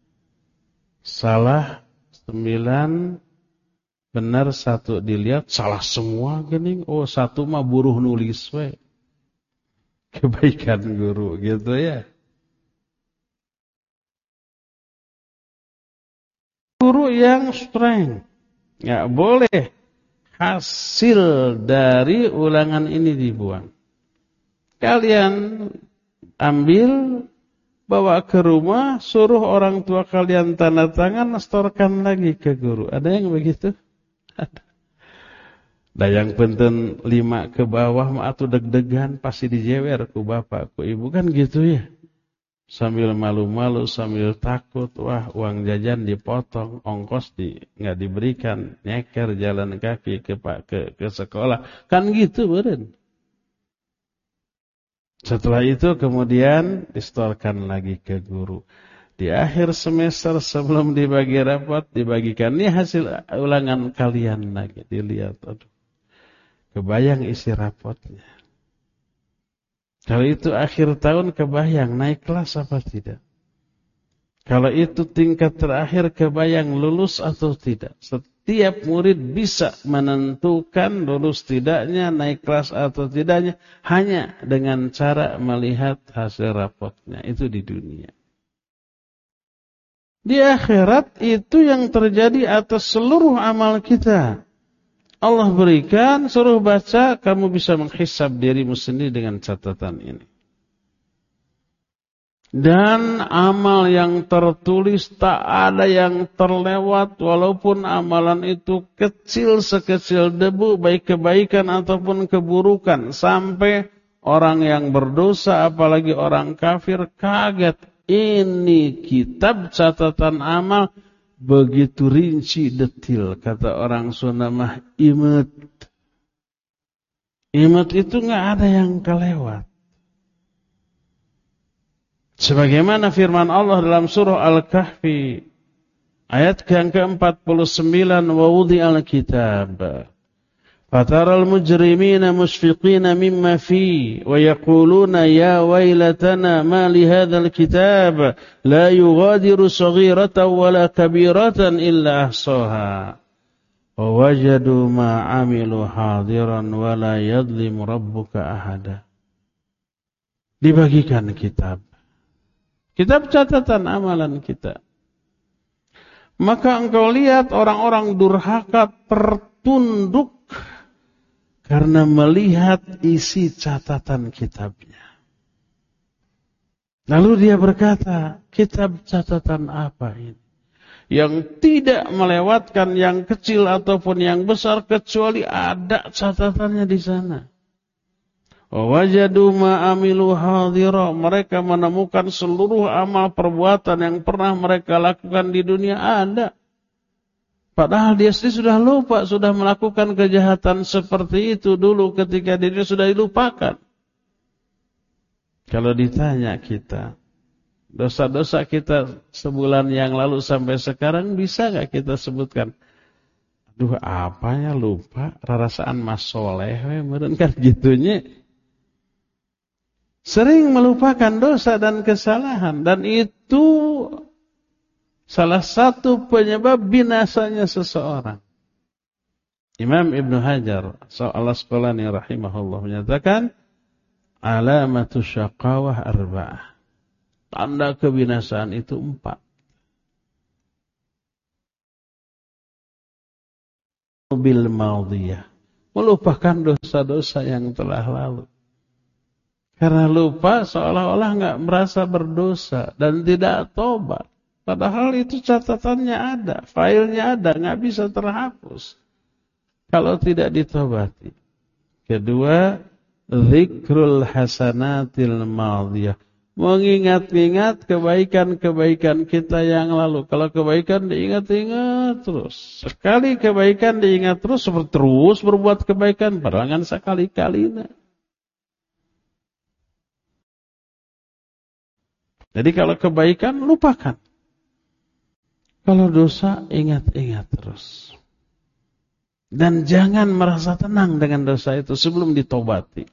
[SPEAKER 1] salah sembilan, benar satu dilihat, salah semua gening. Oh satu mah buruh nulis we. kebaikan guru gitu ya. Guru yang strength, nggak boleh hasil dari ulangan ini dibuang. Kalian ambil, bawa ke rumah, suruh orang tua kalian tanda tangan, setorkan lagi ke guru. Ada yang begitu? Ada. Nah yang penting lima ke bawah mah atuh deg-degan pasti dijewer ku bapak, ku ibu kan gitu ya. Sambil malu-malu, sambil takut, wah uang jajan dipotong, ongkos di nggak diberikan, nyeker jalan kaki ke ke ke sekolah, kan gitu beren. Setelah itu kemudian distorkan lagi ke guru. Di akhir semester sebelum dibagi rapot, dibagikan ini hasil ulangan kalian lagi, dilihat, aduh, kebayang isi rapotnya. Kalau itu akhir tahun kebayang naik kelas apa tidak? Kalau itu tingkat terakhir kebayang lulus atau tidak? Setiap murid bisa menentukan lulus tidaknya, naik kelas atau tidaknya hanya dengan cara melihat hasil rapotnya. Itu di dunia. Di akhirat itu yang terjadi atas seluruh amal kita. Allah berikan, suruh baca, kamu bisa menghisab dirimu sendiri dengan catatan ini. Dan amal yang tertulis tak ada yang terlewat, walaupun amalan itu kecil sekecil debu, baik kebaikan ataupun keburukan. Sampai orang yang berdosa, apalagi orang kafir, kaget. Ini kitab catatan amal. Begitu rinci detil, kata orang Sunda mah imet. Imet itu nggak ada yang kelewat. Sebagaimana firman Allah dalam surah Al-Kahfi ayat yang ke empat puluh sembilan, wa wudi'al kitab fataral mujrimina mushfiqina mimma fi wa yaquluna ya wailatana ma li hadzal kitab la yughadiru saghiratan wala kabiratan illa ahsaha wa wajadu ma amilu hadiran wala yadhlimu rabbuka ahada. Dibagikan kitab, kitab catatan amalan kita. Maka engkau lihat orang-orang durhaka tertunduk karena melihat isi catatan kitabnya. Lalu dia berkata, kitab catatan apa ini? Yang tidak melewatkan yang kecil ataupun yang besar kecuali ada catatannya di sana. Wajadu ma'amilu hadira. Mereka menemukan seluruh amal perbuatan yang pernah mereka lakukan di dunia ada. Padahal dia sendiri sudah lupa, sudah melakukan kejahatan seperti itu dulu ketika dirinya sudah dilupakan. Kalau ditanya kita, dosa-dosa kita sebulan yang lalu sampai sekarang bisa gak kita sebutkan? Aduh, apanya lupa, rarasaan mas soleh, meren kan gitunya. Sering melupakan dosa dan kesalahan, dan itu salah satu penyebab binasanya seseorang. Imam Ibn Hajar Al-Asqalani rahimahullah menyatakan, alamatu syaqawah arba'ah. Tanda kebinasaan itu empat. Bil madiyah. Melupakan dosa-dosa yang telah lalu. Karena lupa seolah-olah enggak merasa berdosa dan tidak tobat. Padahal itu catatannya ada, filenya ada, nggak bisa terhapus kalau tidak ditobati. Kedua, zikrul hasanatil madiyah, mengingat-ingat kebaikan-kebaikan kita yang lalu. Kalau kebaikan diingat-ingat terus, sekali kebaikan diingat terus, terus berbuat kebaikan, barangan sekali-kali. Jadi kalau kebaikan lupakan. Kalau dosa, ingat-ingat terus. Dan jangan merasa tenang dengan dosa itu sebelum ditobati.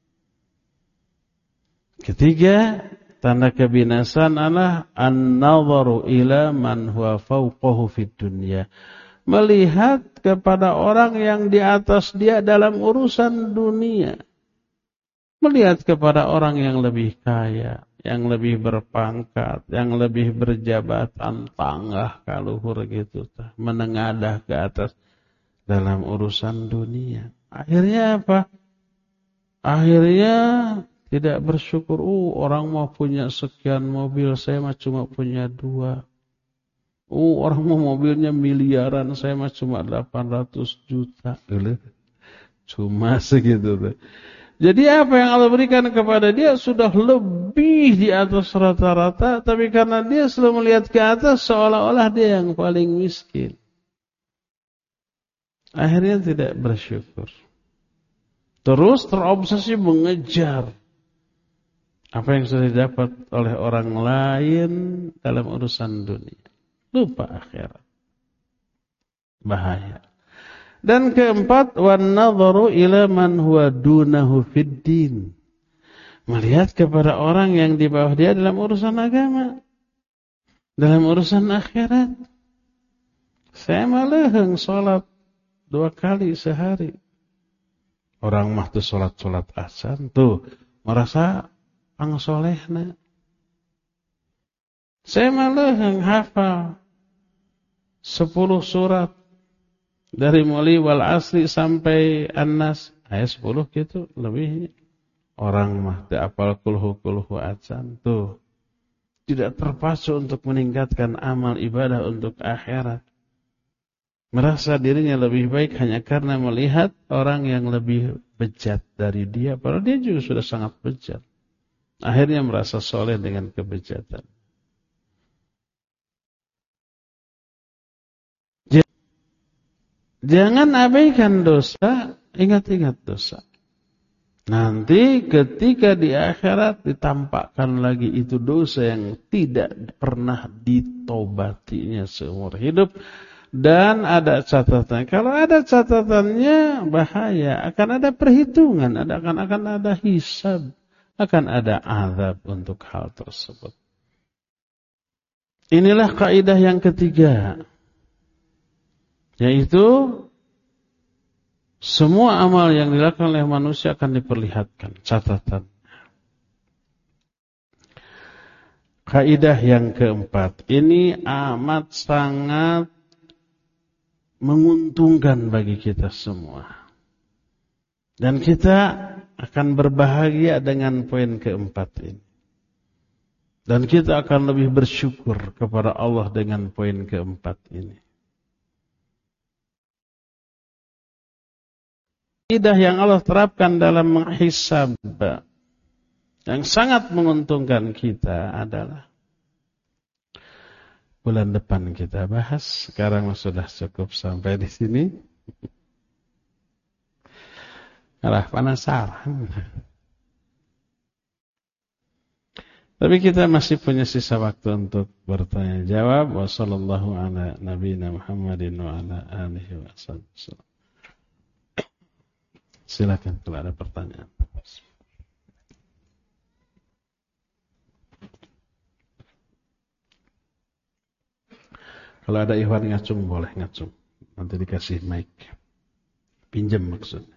[SPEAKER 1] Ketiga, tanda kebinasaan adalah an-nadharu ila man huwa fawqahu fid dunya. Melihat kepada orang yang di atas dia dalam urusan dunia. melihat kepada orang yang lebih kaya, yang lebih berpangkat, yang lebih berjabatan, tanggah kaluhur gitu, menengadah ke atas dalam urusan dunia. Akhirnya apa? Akhirnya tidak bersyukur. Oh, orang mau punya sekian mobil, saya mah cuma punya dua. Oh, orang mau mobilnya miliaran, saya mah cuma delapan ratus juta. Cuma segitu. Jadi apa yang Allah berikan kepada dia sudah lebih di atas rata-rata, tapi karena dia selalu melihat ke atas seolah-olah dia yang paling miskin. Akhirnya tidak bersyukur. Terus terobsesi mengejar apa yang sudah didapat oleh orang lain dalam urusan dunia. Lupa akhirat. Bahaya. Dan keempat, wan nadharu ila man huwa dunahu fid din. Melihat kepada orang yang di bawah dia dalam urusan agama, dalam urusan akhirat. Saya malah salat dua kali sehari. Orang mah tuh salat-salat asar tuh merasa pangsolehna. Saya malah hafal sepuluh surat dari mulai wal asri sampai an-nas, ayat sepuluh gitu lebih. Orang mah teu apal kulhu kulhu acan tuh tidak terpacu untuk meningkatkan amal ibadah untuk akhirat. Merasa dirinya lebih baik hanya karena melihat orang yang lebih bejat dari dia, padahal dia juga sudah sangat bejat. Akhirnya merasa soleh dengan kebejatan. Jangan abaikan dosa, ingat-ingat dosa. Nanti ketika di akhirat ditampakkan lagi itu dosa yang tidak pernah ditobatinya seumur hidup. Dan ada catatan. Kalau ada catatannya bahaya, akan ada perhitungan, ada akan akan ada hisab, akan ada azab untuk hal tersebut. Inilah kaidah yang ketiga, yaitu semua amal yang dilakukan oleh manusia akan diperlihatkan catatan. Kaidah yang keempat, ini amat sangat menguntungkan bagi kita semua. Dan kita akan berbahagia dengan poin keempat ini. Dan kita akan lebih bersyukur kepada Allah dengan poin keempat ini. Kaidah yang Allah terapkan dalam menghisab yang sangat menguntungkan kita adalah bulan depan kita bahas. Sekarang sudah cukup sampai di sini. Alah, penasaran. Tapi kita masih punya sisa waktu untuk bertanya jawab. Wassallallahu ala nabiyina Muhammadin wa ala alihi wa sallam. Silakan kalau ada pertanyaan. Kalau ada ikhwan ngacung boleh ngacung. Nanti dikasih mic. Pinjam maksudnya.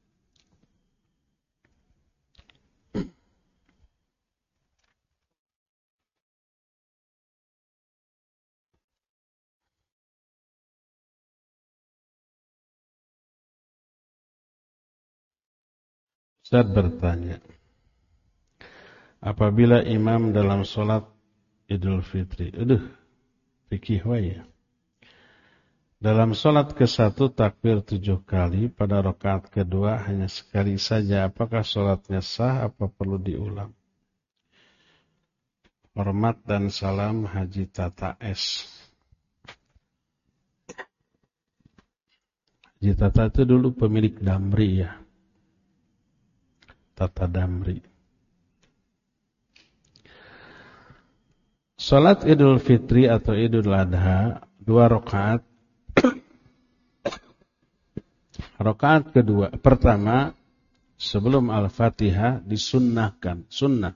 [SPEAKER 1] Ustaz bertanya, apabila imam dalam sholat Idul Fitri, aduh, fikih waya. Dalam sholat ke satu takbir tujuh kali, pada rakaat kedua hanya sekali saja, apakah sholatnya sah, apa perlu diulang? Hormat dan salam Haji Tata S. Haji Tata itu dulu pemilik Damri ya. Tata Damri. Salat Idul Fitri atau Idul Adha dua rakaat. Rakaat kedua, pertama sebelum Al-Fatihah disunnahkan, sunnah.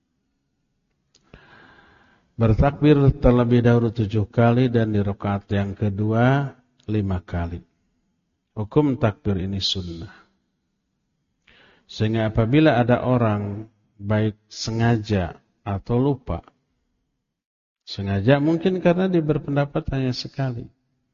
[SPEAKER 1] Bertakbir terlebih dahulu tujuh kali dan di rakaat yang kedua lima kali. Hukum takbir ini sunnah. Sehingga apabila ada orang baik sengaja atau lupa, sengaja mungkin karena dia berpendapat hanya sekali,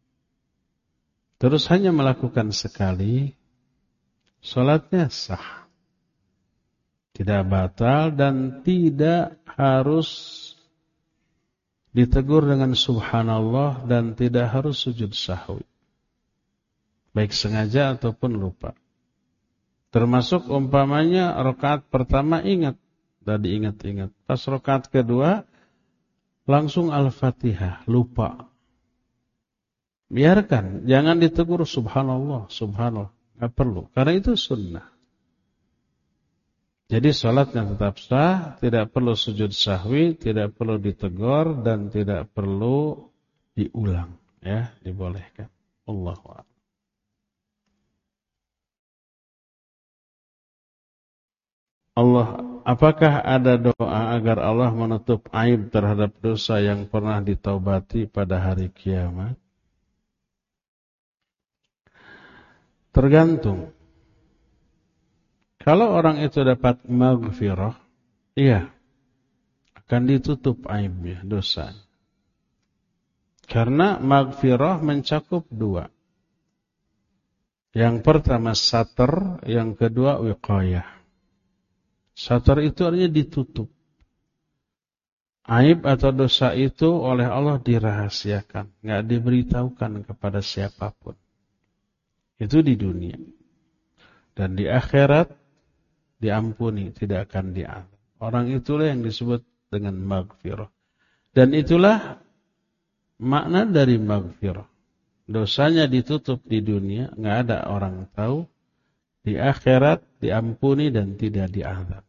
[SPEAKER 1] terus hanya melakukan sekali, salatnya sah, tidak batal dan tidak harus ditegur dengan subhanallah dan tidak harus sujud sahwi, baik sengaja ataupun lupa. Termasuk umpamanya rakaat pertama ingat, dan diingat-ingat. Pas rakaat kedua langsung Al-Fatihah, lupa. Biarkan, jangan ditegur subhanallah, subhanallah, nggak perlu, karena itu sunnah. Jadi salatnya tetap sah, tidak perlu sujud sahwi, tidak perlu ditegur dan tidak perlu diulang, ya, dibolehkan. Allahu a'lam. Allah, apakah ada doa agar Allah menutup aib terhadap dosa yang pernah ditaubati pada hari kiamat? Tergantung. Kalau orang itu dapat maghfirah, iya, akan ditutup aibnya, dosa. Karena maghfirah mencakup dua. Yang pertama satar, yang kedua wiqayah. Satar itu artinya ditutup. Aib atau dosa itu oleh Allah dirahasiakan, nggak diberitahukan kepada siapapun. Itu di dunia. Dan di akhirat diampuni, tidak akan diazab. Orang itulah yang disebut dengan maghfirah. Dan itulah makna dari maghfirah. Dosanya ditutup di dunia, nggak ada orang tahu. Di akhirat diampuni dan tidak diazab.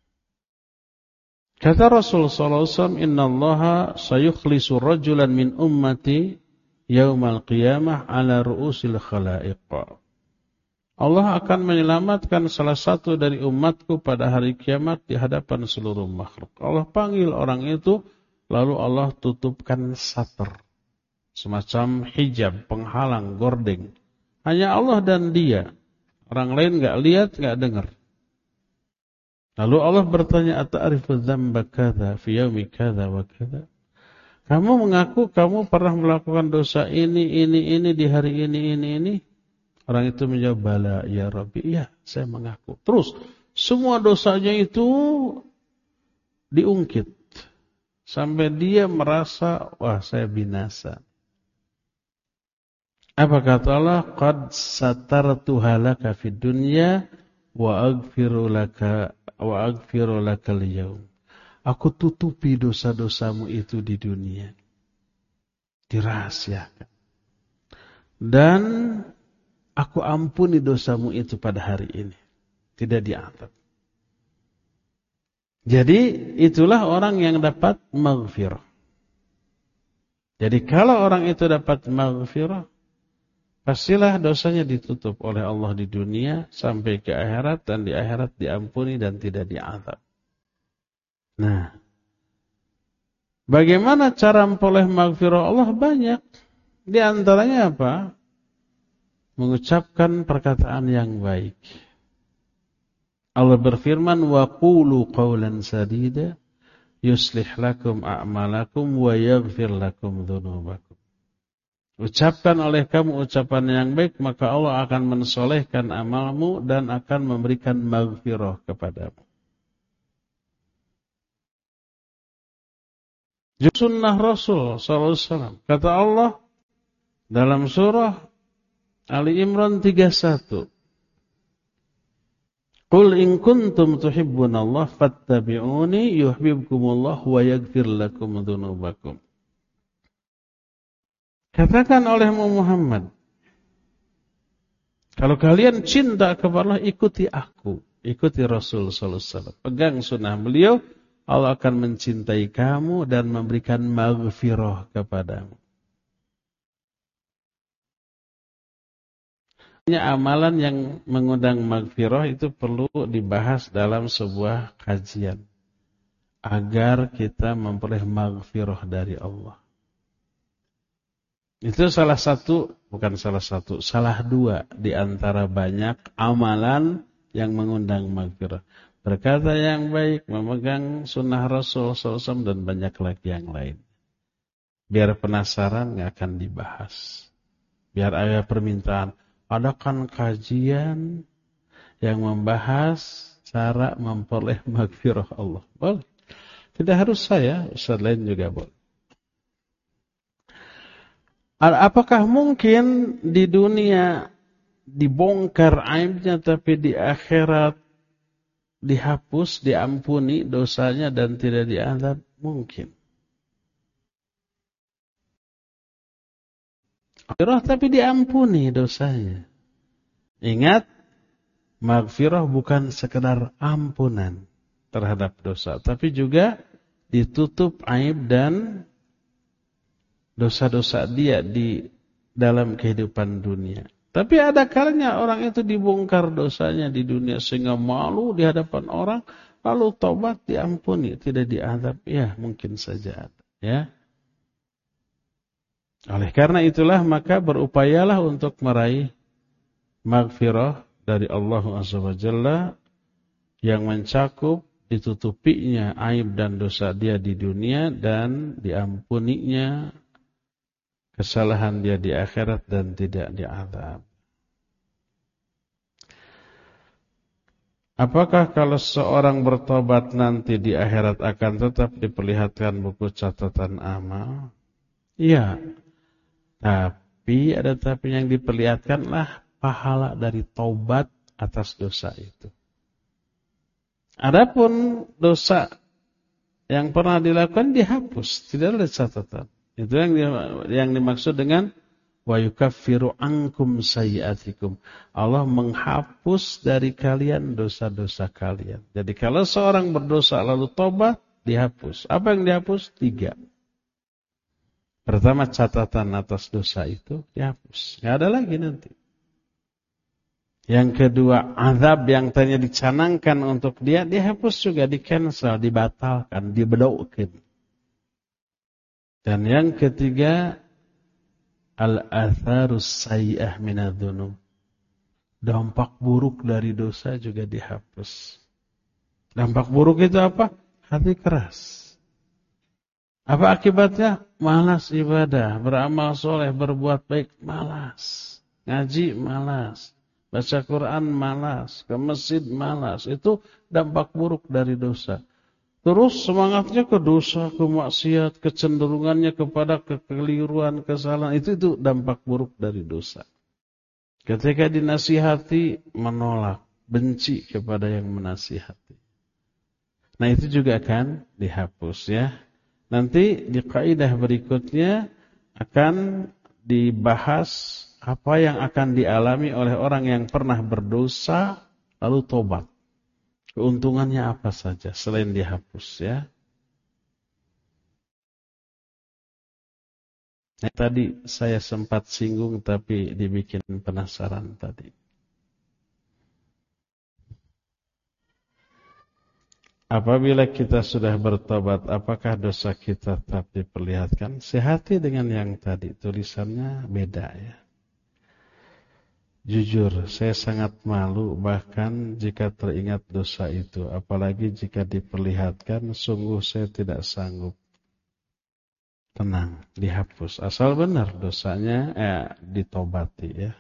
[SPEAKER 1] Kata Rasul sallallahu alaihi wasallam, "Innallaha sayukhlisu rajulan min ummati yaumal qiyamah ala ru'usil khalaiq." Allah akan menyelamatkan salah satu dari umatku pada hari kiamat di hadapan seluruh makhluk. Allah panggil orang itu, lalu Allah tutupkan satar, semacam hijab, penghalang, gordeng. Hanya Allah dan dia. Orang lain enggak lihat, enggak dengar. Lalu Allah bertanya, "Ata'rifu dzamba kadza fi yaumi kadza wa kadza?" Kamu mengaku kamu pernah melakukan dosa ini, ini, ini di hari ini, ini, ini? Orang itu menjawab, "Bala ya Rabbi." Iya, saya mengaku. Terus semua dosanya itu diungkit sampai dia merasa, wah, saya binasa. Apa kata Allah? "Qad satartuha laka fid dunya wa aghfiru laka wa aghfiru lakal yaum." Aku tutupi dosa-dosamu itu di dunia. Dirahasiakan. Dan aku ampuni dosamu itu pada hari ini. Tidak diangkat. Jadi itulah orang yang dapat maghfirah. Jadi kalau orang itu dapat maghfirah, pastilah dosanya ditutup oleh Allah di dunia sampai ke akhirat, dan di akhirat diampuni dan tidak diazab. Nah, bagaimana cara memperoleh maghfirah Allah? Banyak. Di antaranya apa? Mengucapkan perkataan yang baik. Allah berfirman, "Wa qulu qawlan sadida yuslih lakum a'malakum wa yaghfir lakum dzunubakum." Ucapkan oleh kamu ucapan yang baik, maka Allah akan mensolehkan amalmu dan akan memberikan maghfirah kepadamu. Sunnah Rasul sallallahu alaihi wasallam. Kata Allah dalam surah Ali Imran tiga puluh satu. Qul in kuntum tuhibbunallah fattabi'uni yuhibbukumullah wa yaghfir lakum dzunubakum. Katakan olehmu Muhammad, kalau kalian cinta kepada Allah, ikuti aku, ikuti Rasul sallallahu alaihi wasallam. Pegang sunnah beliau, Allah akan mencintai kamu dan memberikan maghfirah kepadamu. Amalan yang mengundang maghfirah itu perlu dibahas dalam sebuah kajian agar kita memperoleh maghfirah dari Allah. Itu salah satu, bukan salah satu, salah dua di antara banyak amalan yang mengundang maghfirah. Berkata yang baik, memegang sunnah Rasul sallallahu alaihi wasallam dan banyak lagi yang lain. Biar penasaran nggak akan dibahas. Biar ada permintaan, adakan kajian yang membahas cara memperoleh maghfirah Allah. Boleh. Tidak harus saya, ustaz lain juga boleh. Apakah mungkin di dunia dibongkar aibnya tapi di akhirat dihapus, diampuni dosanya dan tidak diazab? Mungkin. Maghfirah tapi diampuni dosanya. Ingat, maghfirah bukan sekedar ampunan terhadap dosa, tapi juga ditutup aib dan dosa-dosa dia di dalam kehidupan dunia. Tapi ada kalanya orang itu dibongkar dosanya di dunia sehingga malu di hadapan orang, lalu taubat diampuni, tidak diazab. Ya, mungkin saja ada, ya. Oleh karena itulah maka berupayalah untuk meraih maghfirah dari Allah Azza wa Jalla yang mencakup ditutupinya aib dan dosa dia di dunia dan diampuninya kesalahan dia di akhirat dan tidak diazab. Apakah kalau seorang bertobat nanti di akhirat akan tetap diperlihatkan buku catatan amal? Iya. Tapi ada tapi yang diperlihatkanlah pahala dari taubat atas dosa itu. Adapun dosa yang pernah dilakukan dihapus, tidak ada catatan. Itu yang yang dimaksud dengan wa yukaffiru ankum sayyi'atikum. Allah menghapus dari kalian dosa-dosa kalian. Jadi kalau seorang berdosa lalu taubat, dihapus. Apa yang dihapus? Tiga. Pertama, catatan atas dosa itu dihapus. Nggak ada lagi nanti. Yang kedua, azab yang tadinya dicanangkan untuk dia, dihapus juga, di-cancel, dibatalkan, dibedaukan. Dan yang ketiga, al-atharus sayyi'ah minadh-dhunub. Dampak buruk dari dosa juga dihapus. Dampak buruk itu apa? Hati keras. Apa akibatnya? Malas ibadah, beramal soleh, berbuat baik, malas. Ngaji, malas. Baca Quran, malas. Ke masjid, malas. Itu dampak buruk dari dosa. Terus semangatnya ke dosa, ke maksiat, kecenderungannya kepada kekeliruan, kesalahan. Itu itu dampak buruk dari dosa. Ketika dinasihati, menolak. Benci kepada yang menasihati. Nah itu juga akan dihapus ya. Nanti di kaidah berikutnya akan dibahas apa yang akan dialami oleh orang yang pernah berdosa lalu tobat. Keuntungannya apa saja selain dihapus ya. Nah, tadi saya sempat singgung tapi dibikin penasaran tadi. Apabila kita sudah bertobat, apakah dosa kita tetap diperlihatkan? Sehati dengan yang tadi, tulisannya beda ya. Jujur, saya sangat malu bahkan jika teringat dosa itu. Apalagi jika diperlihatkan, sungguh saya tidak sanggup. Tenang, dihapus. Asal benar dosanya eh, ditobati ya.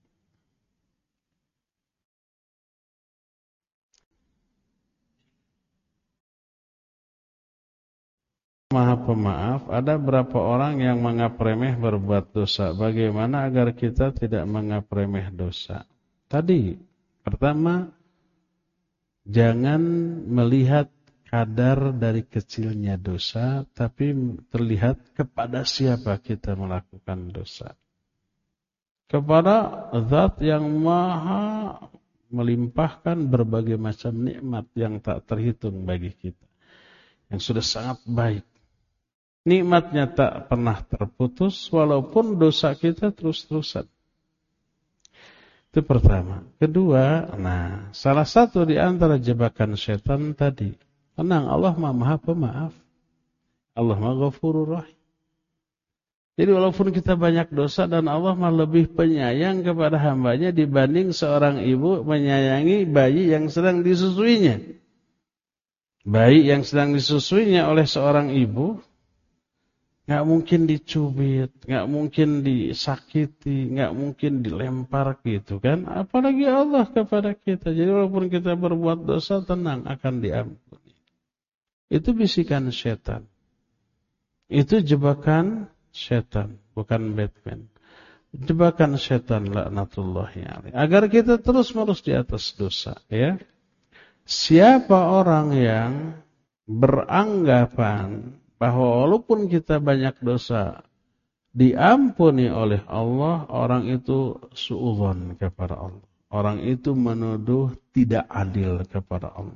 [SPEAKER 1] Maha Pemaaf, ada berapa orang yang menganggap remeh berbuat dosa. Bagaimana agar kita tidak menganggap remeh dosa? Tadi, pertama, jangan melihat kadar dari kecilnya dosa, tapi terlihat kepada siapa kita melakukan dosa. Kepada Zat yang maha melimpahkan berbagai macam nikmat yang tak terhitung bagi kita. Yang sudah sangat baik. Nikmatnya tak pernah terputus walaupun dosa kita terus-terusan. Itu pertama. Kedua, nah, salah satu di antara jebakan setan tadi. Tenang, Allah Maha Pemaaf. Allah Maha Ghafurur Rahim. Jadi walaupun kita banyak dosa dan Allah malah lebih penyayang kepada hambanya dibanding seorang ibu menyayangi bayi yang sedang disusuinya. Bayi yang sedang disusuinya oleh seorang ibu nggak mungkin dicubit, nggak mungkin disakiti, nggak mungkin dilempar gitu kan. Apalagi Allah kepada kita. Jadi walaupun kita berbuat dosa, tenang, akan diampuni. Itu bisikan setan. Itu jebakan setan, bukan Batman. Jebakan setan laknatullahi alaih. Agar kita terus-menerus di atas dosa, ya. Siapa orang yang beranggapan bahwa walaupun kita banyak dosa diampuni oleh Allah, orang itu suudzon kepada Allah. Orang itu menuduh tidak adil kepada Allah.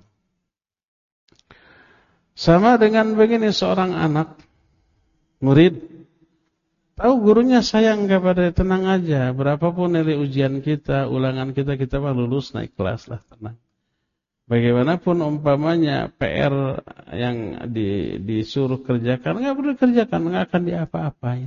[SPEAKER 1] Sama dengan begini, seorang anak, murid, tahu gurunya sayang kepada dia, tenang aja. Berapapun nilai ujian kita, ulangan kita, kita mah lulus naik kelas lah, tenang. Bagaimanapun umpamanya P R yang di, disuruh kerjakan, nggak perlu kerjakan, nggak akan diapa-apain.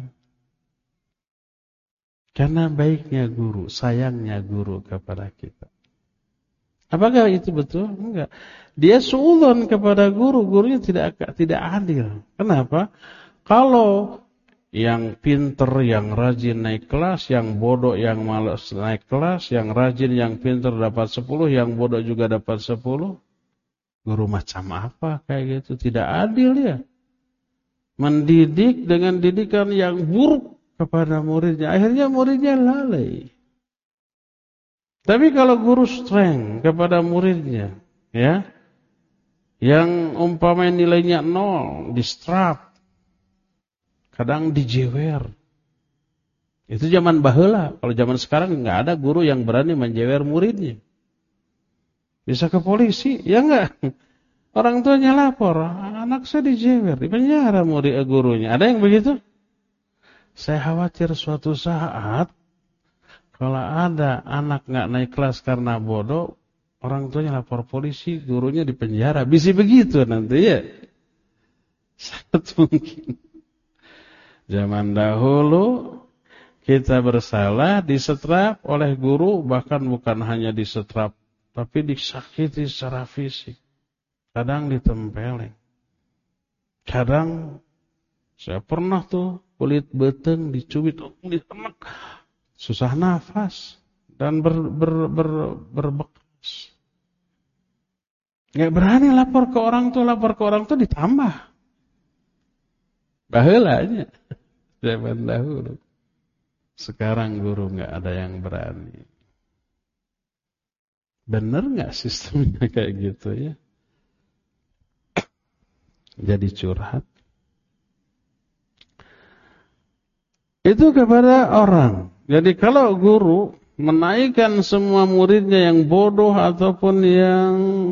[SPEAKER 1] Karena baiknya guru, sayangnya guru kepada kita. Apakah itu betul? Enggak. Dia suudzon kepada guru, gurunya tidak tidak adil. Kenapa? Kalau yang pinter, yang rajin naik kelas, yang bodoh, yang malas naik kelas, yang rajin, yang pinter dapat sepuluh, yang bodoh juga dapat sepuluh. Guru macam apa kayak gitu? Tidak adil ya. Mendidik dengan didikan yang buruk kepada muridnya. Akhirnya muridnya lalai. Tapi kalau guru strength kepada muridnya, ya, yang umpamanya nilainya nol, distrap, kadang dijewer. Itu zaman baheula. Kalau zaman sekarang nggak ada guru yang berani menjewer muridnya. Bisa ke polisi, ya nggak? Orang tuanya lapor, anak saya dijewer, di penjara murid gurunya. Ada yang begitu? Saya khawatir suatu saat kalau ada anak nggak naik kelas karena bodoh, orang tuanya lapor polisi, gurunya di penjara. Bisa begitu nanti ya. Sangat mungkin. Zaman dahulu kita bersalah disetrap oleh guru, bahkan bukan hanya disetrap, tapi disakiti secara fisik. Kadang ditempeleng. Kadang saya pernah tuh kulit beteng dicubit, kulit enak, susah nafas dan ber, ber, ber, berbekas. Nggak berani lapor ke orang tua, lapor ke orang tua ditambah. Baheulanya zaman dahulu. Sekarang guru nggak ada yang berani. Bener nggak sistemnya kayak gitu ya? Jadi curhat. Itu kepada orang. Jadi kalau guru menaikkan semua muridnya yang bodoh ataupun yang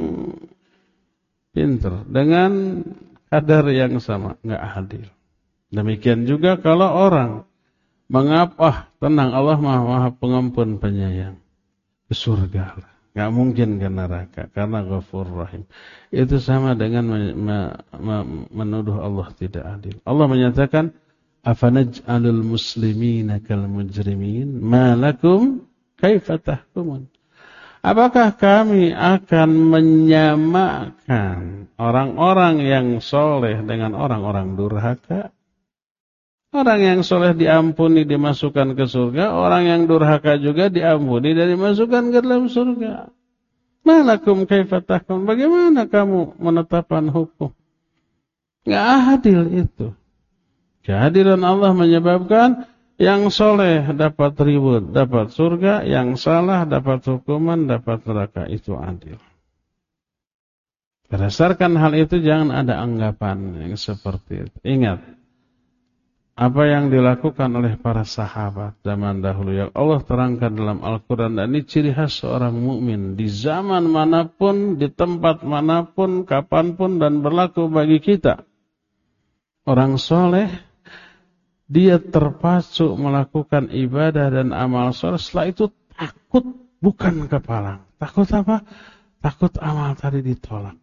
[SPEAKER 1] pintar dengan kadar yang sama, nggak adil. Demikian juga kalau orang mengapa, ah, tenang, Allah maha, maha pengampun penyayang, ke surga lah. Nggak mungkin ke neraka karena Ghafur Rahim. Itu sama dengan menuduh Allah tidak adil. Allah menyatakan, afanaj'alul muslimina kal mujrimin ma lakum kaifa tahkumun. Apakah kami akan menyamakan orang-orang yang soleh dengan orang-orang durhaka? Orang yang soleh diampuni dimasukkan ke surga, orang yang durhaka juga diampuni dan dimasukkan ke dalam surga. Malakum kaifa tahkum? Bagaimana kamu menetapkan hukum? Nggak adil itu. Kehadiran Allah menyebabkan yang soleh dapat ribut, dapat surga, yang salah dapat hukuman, dapat neraka. Itu adil. Berdasarkan hal itu jangan ada anggapan yang seperti itu. Ingat, apa yang dilakukan oleh para sahabat zaman dahulu yang Allah terangkan dalam Al-Quran, dan ini ciri khas seorang mukmin di zaman manapun, di tempat manapun, kapanpun, dan berlaku bagi kita. Orang soleh, dia terpacu melakukan ibadah dan amal soleh, setelah itu takut bukan kepalang. Takut apa? Takut amal tadi ditolak.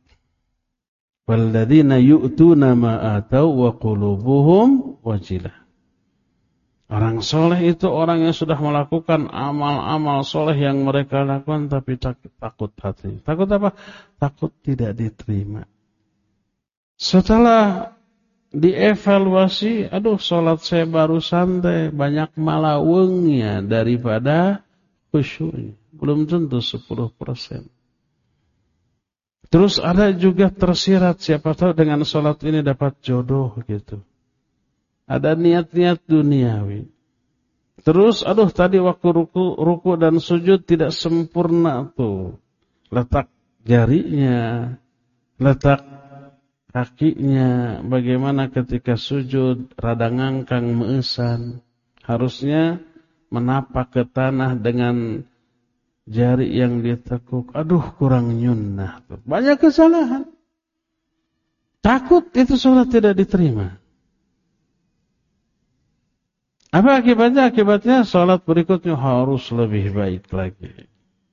[SPEAKER 1] Walladzina yu'tuna ma atau wa qulubuhum wajilah. Orang soleh itu orang yang sudah melakukan amal-amal soleh yang mereka lakukan tapi takut, takut hati. Takut apa? Takut tidak diterima. Setelah dievaluasi, aduh sholat saya baru santai, banyak malawengnya daripada khusyuknya. Belum tentu sepuluh persen. Terus ada juga tersirat, siapa tahu dengan sholat ini dapat jodoh gitu. Ada niat-niat duniawi. Terus, aduh tadi waktu ruku, ruku dan sujud tidak sempurna tuh. Letak jarinya, letak kakinya, bagaimana ketika sujud, rada ngangkang meesan. Harusnya menapak ke tanah dengan jari yang ditekuk. Aduh kurang nyunnah tuh. Banyak kesalahan. Takut itu sholat tidak diterima. Apa akibatnya? Akibatnya sholat berikutnya harus lebih baik lagi.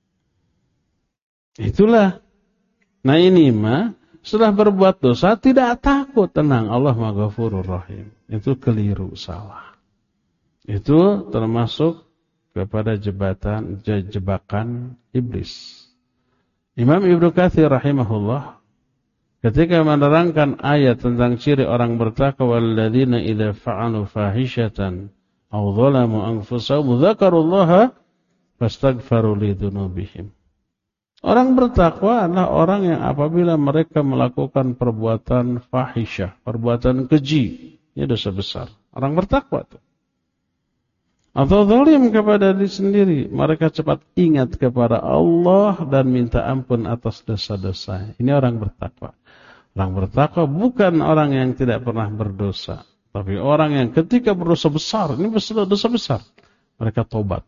[SPEAKER 1] Itulah. Nah ini mah, setelah berbuat dosa tidak takut, tenang, Allah Maghfurur Rahim. Itu keliru, salah. Itu termasuk kepada jebatan, jebakan iblis. Imam Ibnu Katsir rahimahullah ketika menerangkan ayat tentang ciri orang bertakwa, walladzina idza fa'alu fahishatan aw dzalamu anfusahum dzakarullaha fastaghfaru lidzunubihim. Orang bertakwa adalah orang yang apabila mereka melakukan perbuatan fahisyah, perbuatan keji, ini dosa besar. Orang bertakwa itu. Atau zalim kepada diri sendiri, mereka cepat ingat kepada Allah dan minta ampun atas dosa-dosa. Ini orang bertakwa. Orang bertakwa bukan orang yang tidak pernah berdosa. Tapi orang yang ketika berdosa besar, ini dosa besar, mereka tobat.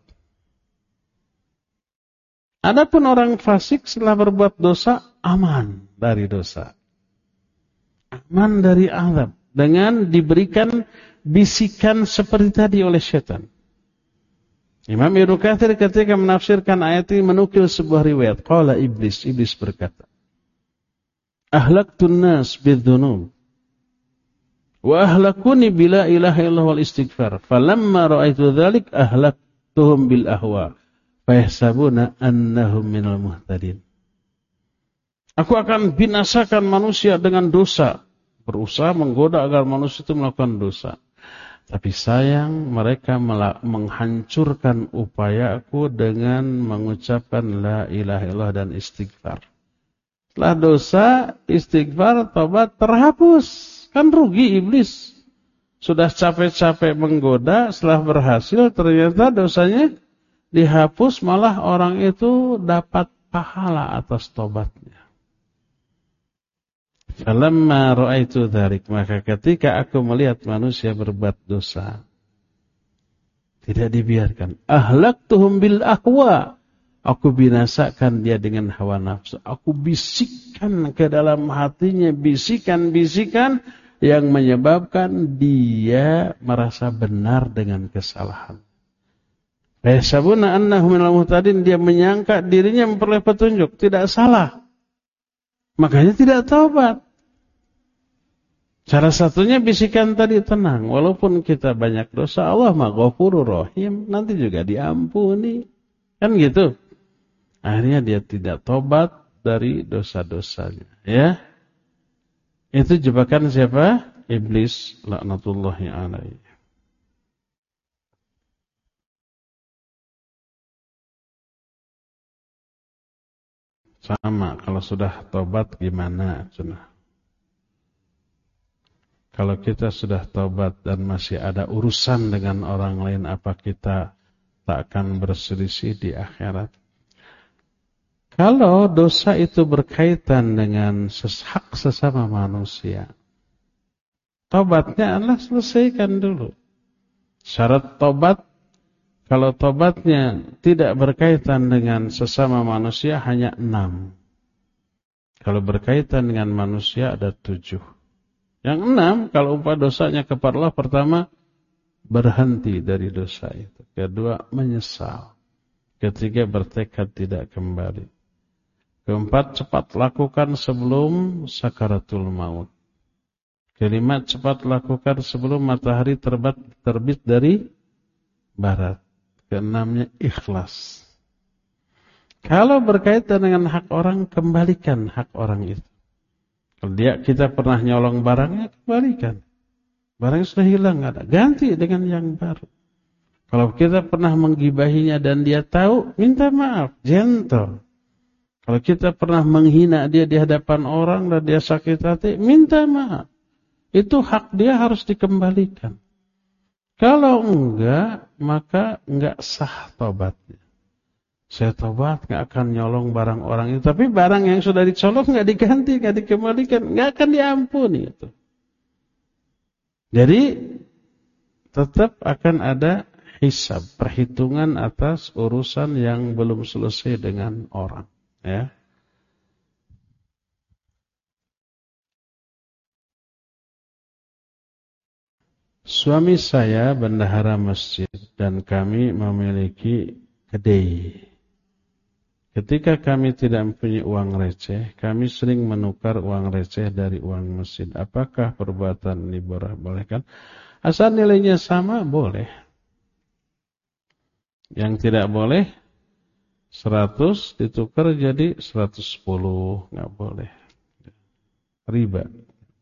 [SPEAKER 1] Adapun orang fasik setelah berbuat dosa, aman dari dosa. Aman dari azab. Dengan diberikan bisikan seperti tadi oleh syaitan. Imam Ibnu Katsir ketika menafsirkan ayat ini menukil sebuah riwayat. Qala iblis, iblis berkata, ahlaktun nas bidzunub. Wa ahlakuni bila ilaha illallah wal istighfar. Falamma ra'aitu dzalik ahlaktuhum bil ahwa. Fayahsabuna annahum minal muhtadin. Aku akan binasakan manusia dengan dosa. Berusaha menggoda agar manusia itu melakukan dosa. Tapi sayang mereka menghancurkan upayaku dengan mengucapkan la ilaha illallah dan istighfar. Setelah dosa, istighfar, tobat terhapus. Kan rugi iblis. Sudah capek-capek menggoda, setelah berhasil ternyata dosanya dihapus, malah orang itu dapat pahala atas tobatnya. Falamma ra'aitu dzalik, maka ketika aku melihat manusia berbuat dosa, tidak dibiarkan. Ahlaktuhum bil ahwa. Aku binasakan dia dengan hawa nafsu. Aku bisikkan ke dalam hatinya bisikan-bisikan yang menyebabkan dia merasa benar dengan kesalahan. Yahsabuna annahum minal muhtadin, dia menyangka dirinya memperoleh petunjuk, tidak salah. Makanya tidak taubat. Salah satunya bisikan tadi, tenang, walaupun kita banyak dosa, Allah Maghfurur Rahim, nanti juga diampuni. Kan gitu. Akhirnya dia tidak taubat dari dosa-dosanya, ya. Itu jebakan siapa? Iblis laknatullahi alaihi. Sama, kalau sudah taubat gimana? Sunnah. Kalau kita sudah taubat dan masih ada urusan dengan orang lain, apa kita tak akan berselisih di akhirat? Kalau dosa itu berkaitan dengan hak sesama manusia, taubatnya adalah selesaikan dulu. Syarat taubat, kalau taubatnya tidak berkaitan dengan sesama manusia hanya enam. Kalau berkaitan dengan manusia ada tujuh. Yang enam, kalau umpah dosanya kepada Allah, pertama, berhenti dari dosa itu. Kedua, menyesal. Ketiga, bertekad tidak kembali. Keempat, cepat lakukan sebelum sakaratul maut. Kelima, cepat lakukan sebelum matahari terbit, terbit dari barat. Keenamnya ikhlas. Kalau berkaitan dengan hak orang, kembalikan hak orang itu. Kalau dia kita pernah nyolong barangnya, kembalikan. Barangnya sudah hilang, nggak ada. Ganti dengan yang baru. Kalau kita pernah menggibahinya dan dia tahu, minta maaf, gentle. Kalau kita pernah menghina dia di hadapan orang dan dia sakit hati, minta maaf. Itu hak dia harus dikembalikan. Kalau enggak, maka enggak sah tobatnya. Saya tobat, enggak akan nyolong barang orang itu. Tapi barang yang sudah dicolong enggak diganti, enggak dikembalikan, enggak akan diampuni itu. Jadi tetap akan ada hisab, perhitungan atas urusan yang belum selesai dengan orang. Ya. Suami saya bendahara masjid dan kami memiliki kedai. Ketika kami tidak mempunyai uang receh, kami sering menukar uang receh dari uang masjid. Apakah perbuatan ini bolehkan? Asal nilainya sama, boleh. Yang tidak boleh, seratus ditukar jadi seratus sepuluh, nggak boleh. Riba.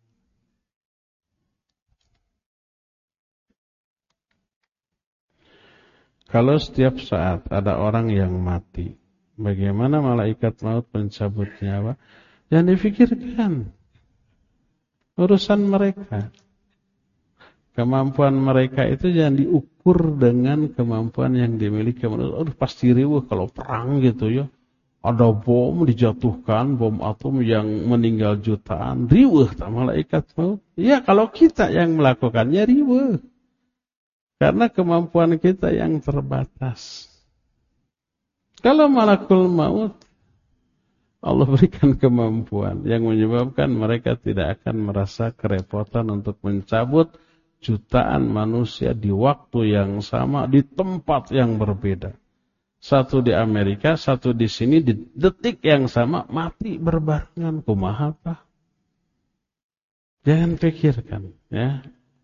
[SPEAKER 1] Kalau setiap saat ada orang yang mati, bagaimana malaikat maut mencabut nyawa? Jangan dipikirkan. Urusan mereka. Kemampuan mereka itu jangan diukur dengan kemampuan yang dimiliki manusia. Aduh, pasti riweuh kalau perang gitu ya. Ada bom dijatuhkan, bom atom yang meninggal jutaan. Riweuh tak malaikat maut? Ya, kalau kita yang melakukannya riweuh. Karena kemampuan kita yang terbatas. Kalau malakul maut, Allah berikan kemampuan yang menyebabkan mereka tidak akan merasa kerepotan untuk mencabut jutaan manusia di waktu yang sama, di tempat yang berbeda. Satu di Amerika, satu di sini, di detik yang sama, mati berbarengan. Kumaha apa? Jangan pikirkan, ya.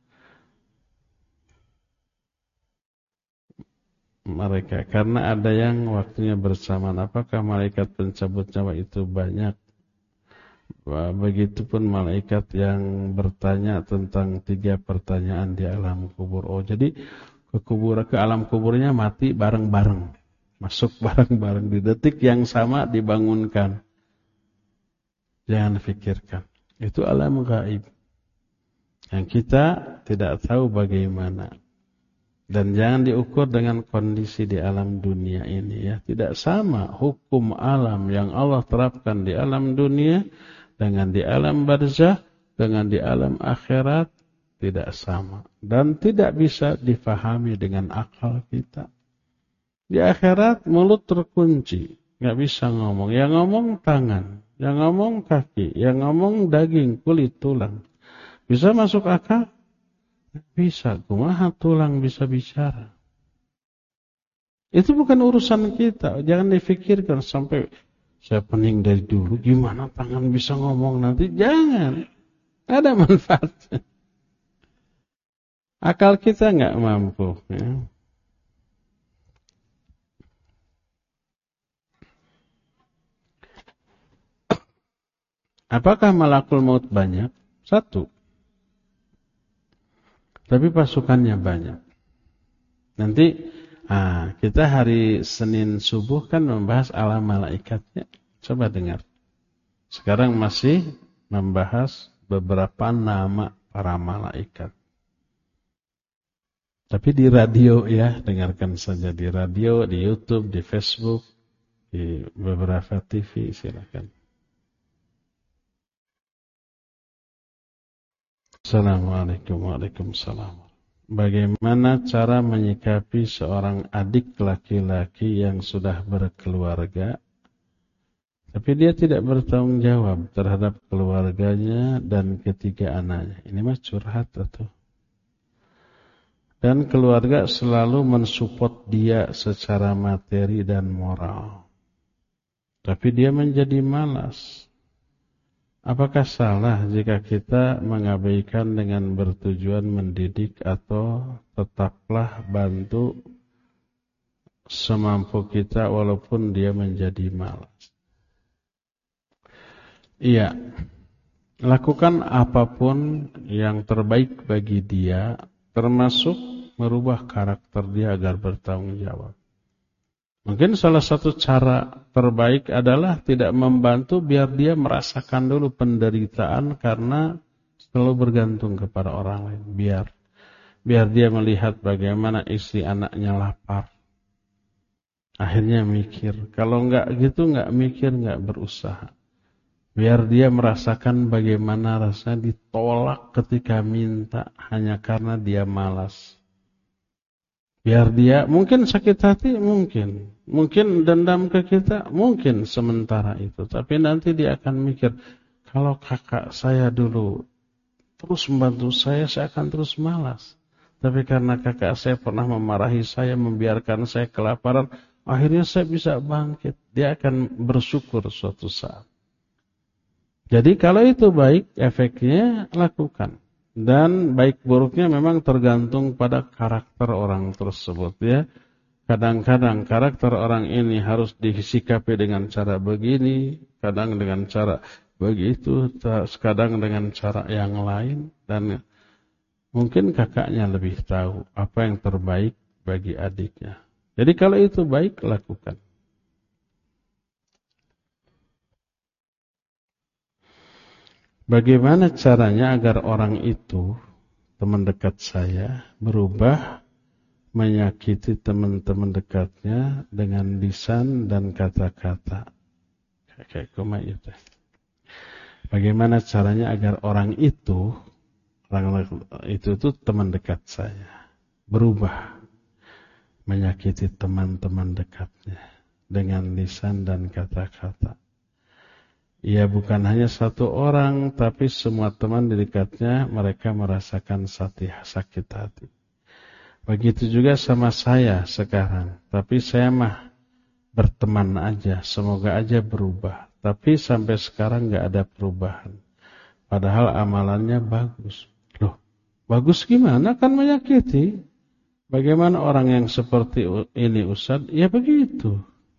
[SPEAKER 1] Mereka, karena ada yang waktunya bersamaan. Apakah malaikat pencabut nyawa itu banyak? Begitupun malaikat yang bertanya tentang tiga pertanyaan di alam kubur. Oh, jadi ke kubur, ke alam kuburnya mati bareng-bareng, masuk bareng-bareng di detik yang sama dibangunkan. Jangan pikirkan, itu alam gaib yang kita tidak tahu bagaimana. Dan jangan diukur dengan kondisi di alam dunia ini, ya. Tidak sama hukum alam yang Allah terapkan di alam dunia dengan di alam barzah, dengan di alam akhirat, tidak sama. Dan tidak bisa difahami dengan akal kita. Di akhirat mulut terkunci, nggak bisa ngomong. Yang ngomong tangan, yang ngomong kaki, yang ngomong daging, kulit, tulang. Bisa masuk akal? Bisa, kumaha tulang bisa bicara. Itu bukan urusan kita. Jangan difikirkan sampai saya pening dari dulu, gimana tangan bisa ngomong nanti. Jangan. Ada manfaatnya. Akal kita nggak mampu. Ya. Apakah malakul maut banyak? Satu. Tapi pasukannya banyak. Nanti ah, kita hari Senin subuh kan membahas alam malaikatnya. Coba dengar. Sekarang masih membahas beberapa nama para malaikat. Tapi di radio ya, dengarkan saja di radio, di YouTube, di Facebook, di beberapa T V, silakan. Assalamualaikum warahmatullahi wabarakatuh. Bagaimana cara menyikapi seorang adik laki-laki yang sudah berkeluarga, tapi dia tidak bertanggung jawab terhadap keluarganya dan ketiga anaknya? Ini mah curhat atau? Dan keluarga selalu mensupport dia secara materi dan moral, tapi dia menjadi malas. Apakah salah jika kita mengabaikan dengan bertujuan mendidik atau tetaplah bantu semampu kita walaupun dia menjadi malas. Iya, lakukan apapun yang terbaik bagi dia, termasuk merubah karakter dia agar bertanggung jawab. Mungkin salah satu cara terbaik adalah tidak membantu biar dia merasakan dulu penderitaan karena selalu bergantung kepada orang lain. Biar biar dia melihat bagaimana istri anaknya lapar. Akhirnya mikir. Kalau enggak gitu, enggak mikir, enggak berusaha. Biar dia merasakan bagaimana rasanya ditolak ketika minta hanya karena dia malas. Biar dia mungkin sakit hati, mungkin. Mungkin dendam ke kita, mungkin sementara itu. Tapi nanti dia akan mikir, kalau kakak saya dulu terus membantu saya, saya akan terus malas. Tapi karena kakak saya pernah memarahi saya, membiarkan saya kelaparan, akhirnya saya bisa bangkit. Dia akan bersyukur suatu saat. Jadi kalau itu baik, efeknya lakukan. Dan baik buruknya memang tergantung pada karakter orang tersebut ya. Kadang-kadang karakter orang ini harus disikapi dengan cara begini, kadang dengan cara begitu, kadang dengan cara yang lain. Dan mungkin kakaknya lebih tahu apa yang terbaik bagi adiknya. Jadi kalau itu baik, lakukan. Bagaimana caranya agar orang itu, teman dekat saya, berubah menyakiti teman-teman dekatnya dengan lisan dan kata-kata? Kayak koma itu. Bagaimana caranya agar orang itu, orang itu itu teman dekat saya, berubah menyakiti teman-teman dekatnya dengan lisan dan kata-kata? Ya bukan hanya satu orang, tapi semua teman di dekatnya mereka merasakan sakit hati. Begitu juga sama saya sekarang. Tapi saya mah berteman aja, semoga aja berubah. Tapi sampai sekarang gak ada perubahan. Padahal amalannya bagus. Loh, bagus gimana? Kan menyakiti. Bagaimana orang yang seperti ini Ustaz? Ya begitu.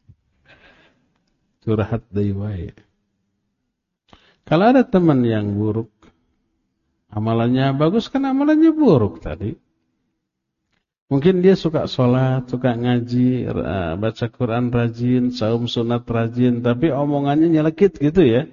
[SPEAKER 1] Curhat daiwai. Kalau ada teman yang buruk, amalannya bagus, kan amalannya buruk tadi. Mungkin dia suka sholat, suka ngaji, baca Quran rajin, saum sunat rajin, tapi omongannya nyelekit gitu ya.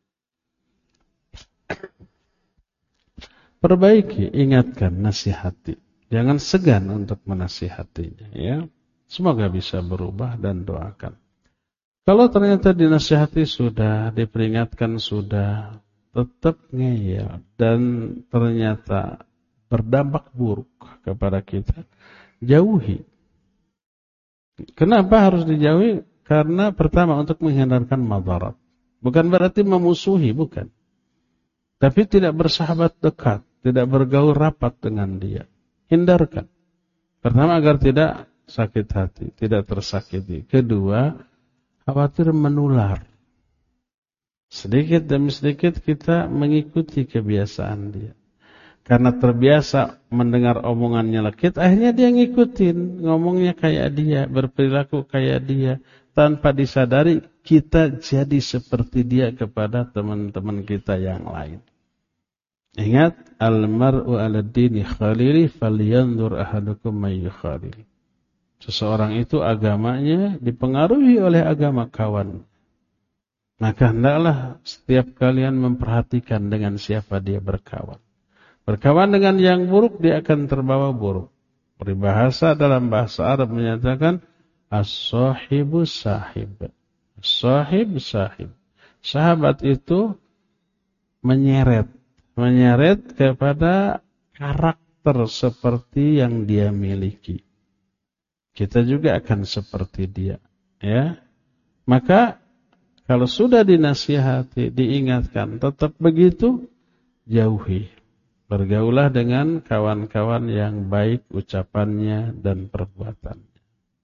[SPEAKER 1] Perbaiki, ingatkan, nasihati. Jangan segan untuk menasihatinya ya. Semoga bisa berubah dan doakan. Kalau ternyata dinasihati sudah, diperingatkan sudah, tetap ngeyel dan ternyata berdampak buruk kepada kita, jauhi. Kenapa harus dijauhi? Karena pertama untuk menghindarkan madarat. Bukan berarti memusuhi, bukan. Tapi tidak bersahabat dekat, tidak bergaul rapat dengan dia. Hindarkan. Pertama agar tidak sakit hati, tidak tersakiti. Kedua, khawatir menular. Sedikit demi sedikit kita mengikuti kebiasaan dia. Karena terbiasa mendengar omongannya lekit, akhirnya dia ngikutin. Ngomongnya kayak dia, berperilaku kayak dia. Tanpa disadari, kita jadi seperti dia kepada teman-teman kita yang lain. Ingat, al-mar'u ala dini khalili falyanzur ahadukum may yukhalil. Seseorang itu agamanya dipengaruhi oleh agama kawan. Maka hendaklah setiap kalian memperhatikan dengan siapa dia berkawan. Berkawan dengan yang buruk, dia akan terbawa buruk. Peribahasa dalam bahasa Arab menyatakan as-sahibu sahib. As-sahib sahib. Sahabat itu menyeret, menyeret kepada karakter seperti yang dia miliki. Kita juga akan seperti dia, ya. Maka kalau sudah dinasihati, diingatkan, tetap begitu, jauhi. Bergaulah dengan kawan-kawan yang baik ucapannya dan perbuatannya.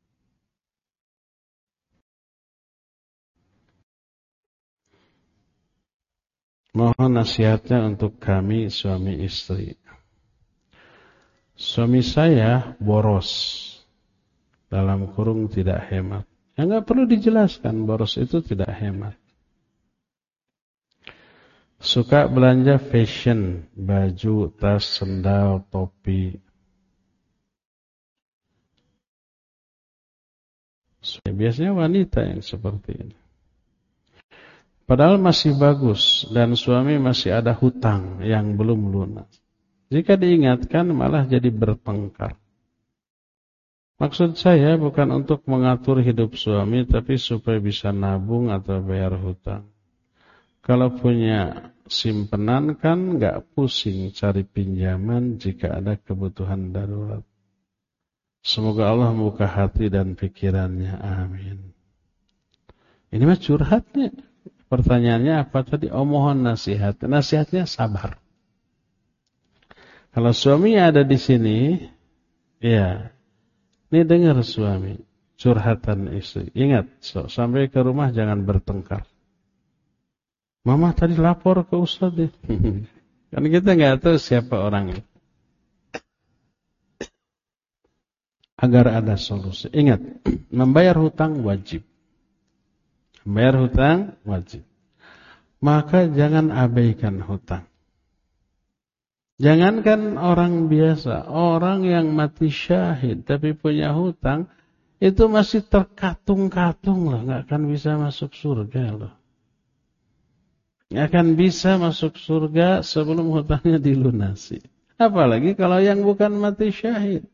[SPEAKER 1] Mohon nasihatnya untuk kami suami istri. Suami saya boros. dalam kurung tidak hemat. Ya nggak perlu dijelaskan, boros itu tidak hemat. Suka belanja fashion, baju, tas, sendal, topi. Biasanya wanita yang seperti ini. Padahal masih bagus dan suami masih ada hutang yang belum lunas. Jika diingatkan malah jadi bertengkar. Maksud saya bukan untuk mengatur hidup suami, tapi supaya bisa nabung atau bayar hutang. Kalau punya simpenan kan nggak pusing cari pinjaman jika ada kebutuhan darurat. Semoga Allah membuka hati dan pikirannya. Amin. Ini mah curhatnya. Pertanyaannya apa tadi? Oh, mohon nasihat. Nasihatnya sabar. Kalau suaminya ada di sini, ya. Ini dengar suami, curhatan istri. Ingat, so, sampai ke rumah jangan bertengkar. Mama tadi lapor ke Ustaz. Kan kita nggak tahu siapa orangnya. Agar ada solusi. Ingat, membayar hutang wajib. Membayar hutang wajib. Maka jangan abaikan hutang. Jangankan orang biasa, orang yang mati syahid tapi punya hutang, itu masih terkatung-katung loh, nggak akan bisa masuk surga loh. Nggak akan bisa masuk surga sebelum hutangnya dilunasi. Apalagi kalau yang bukan mati syahid.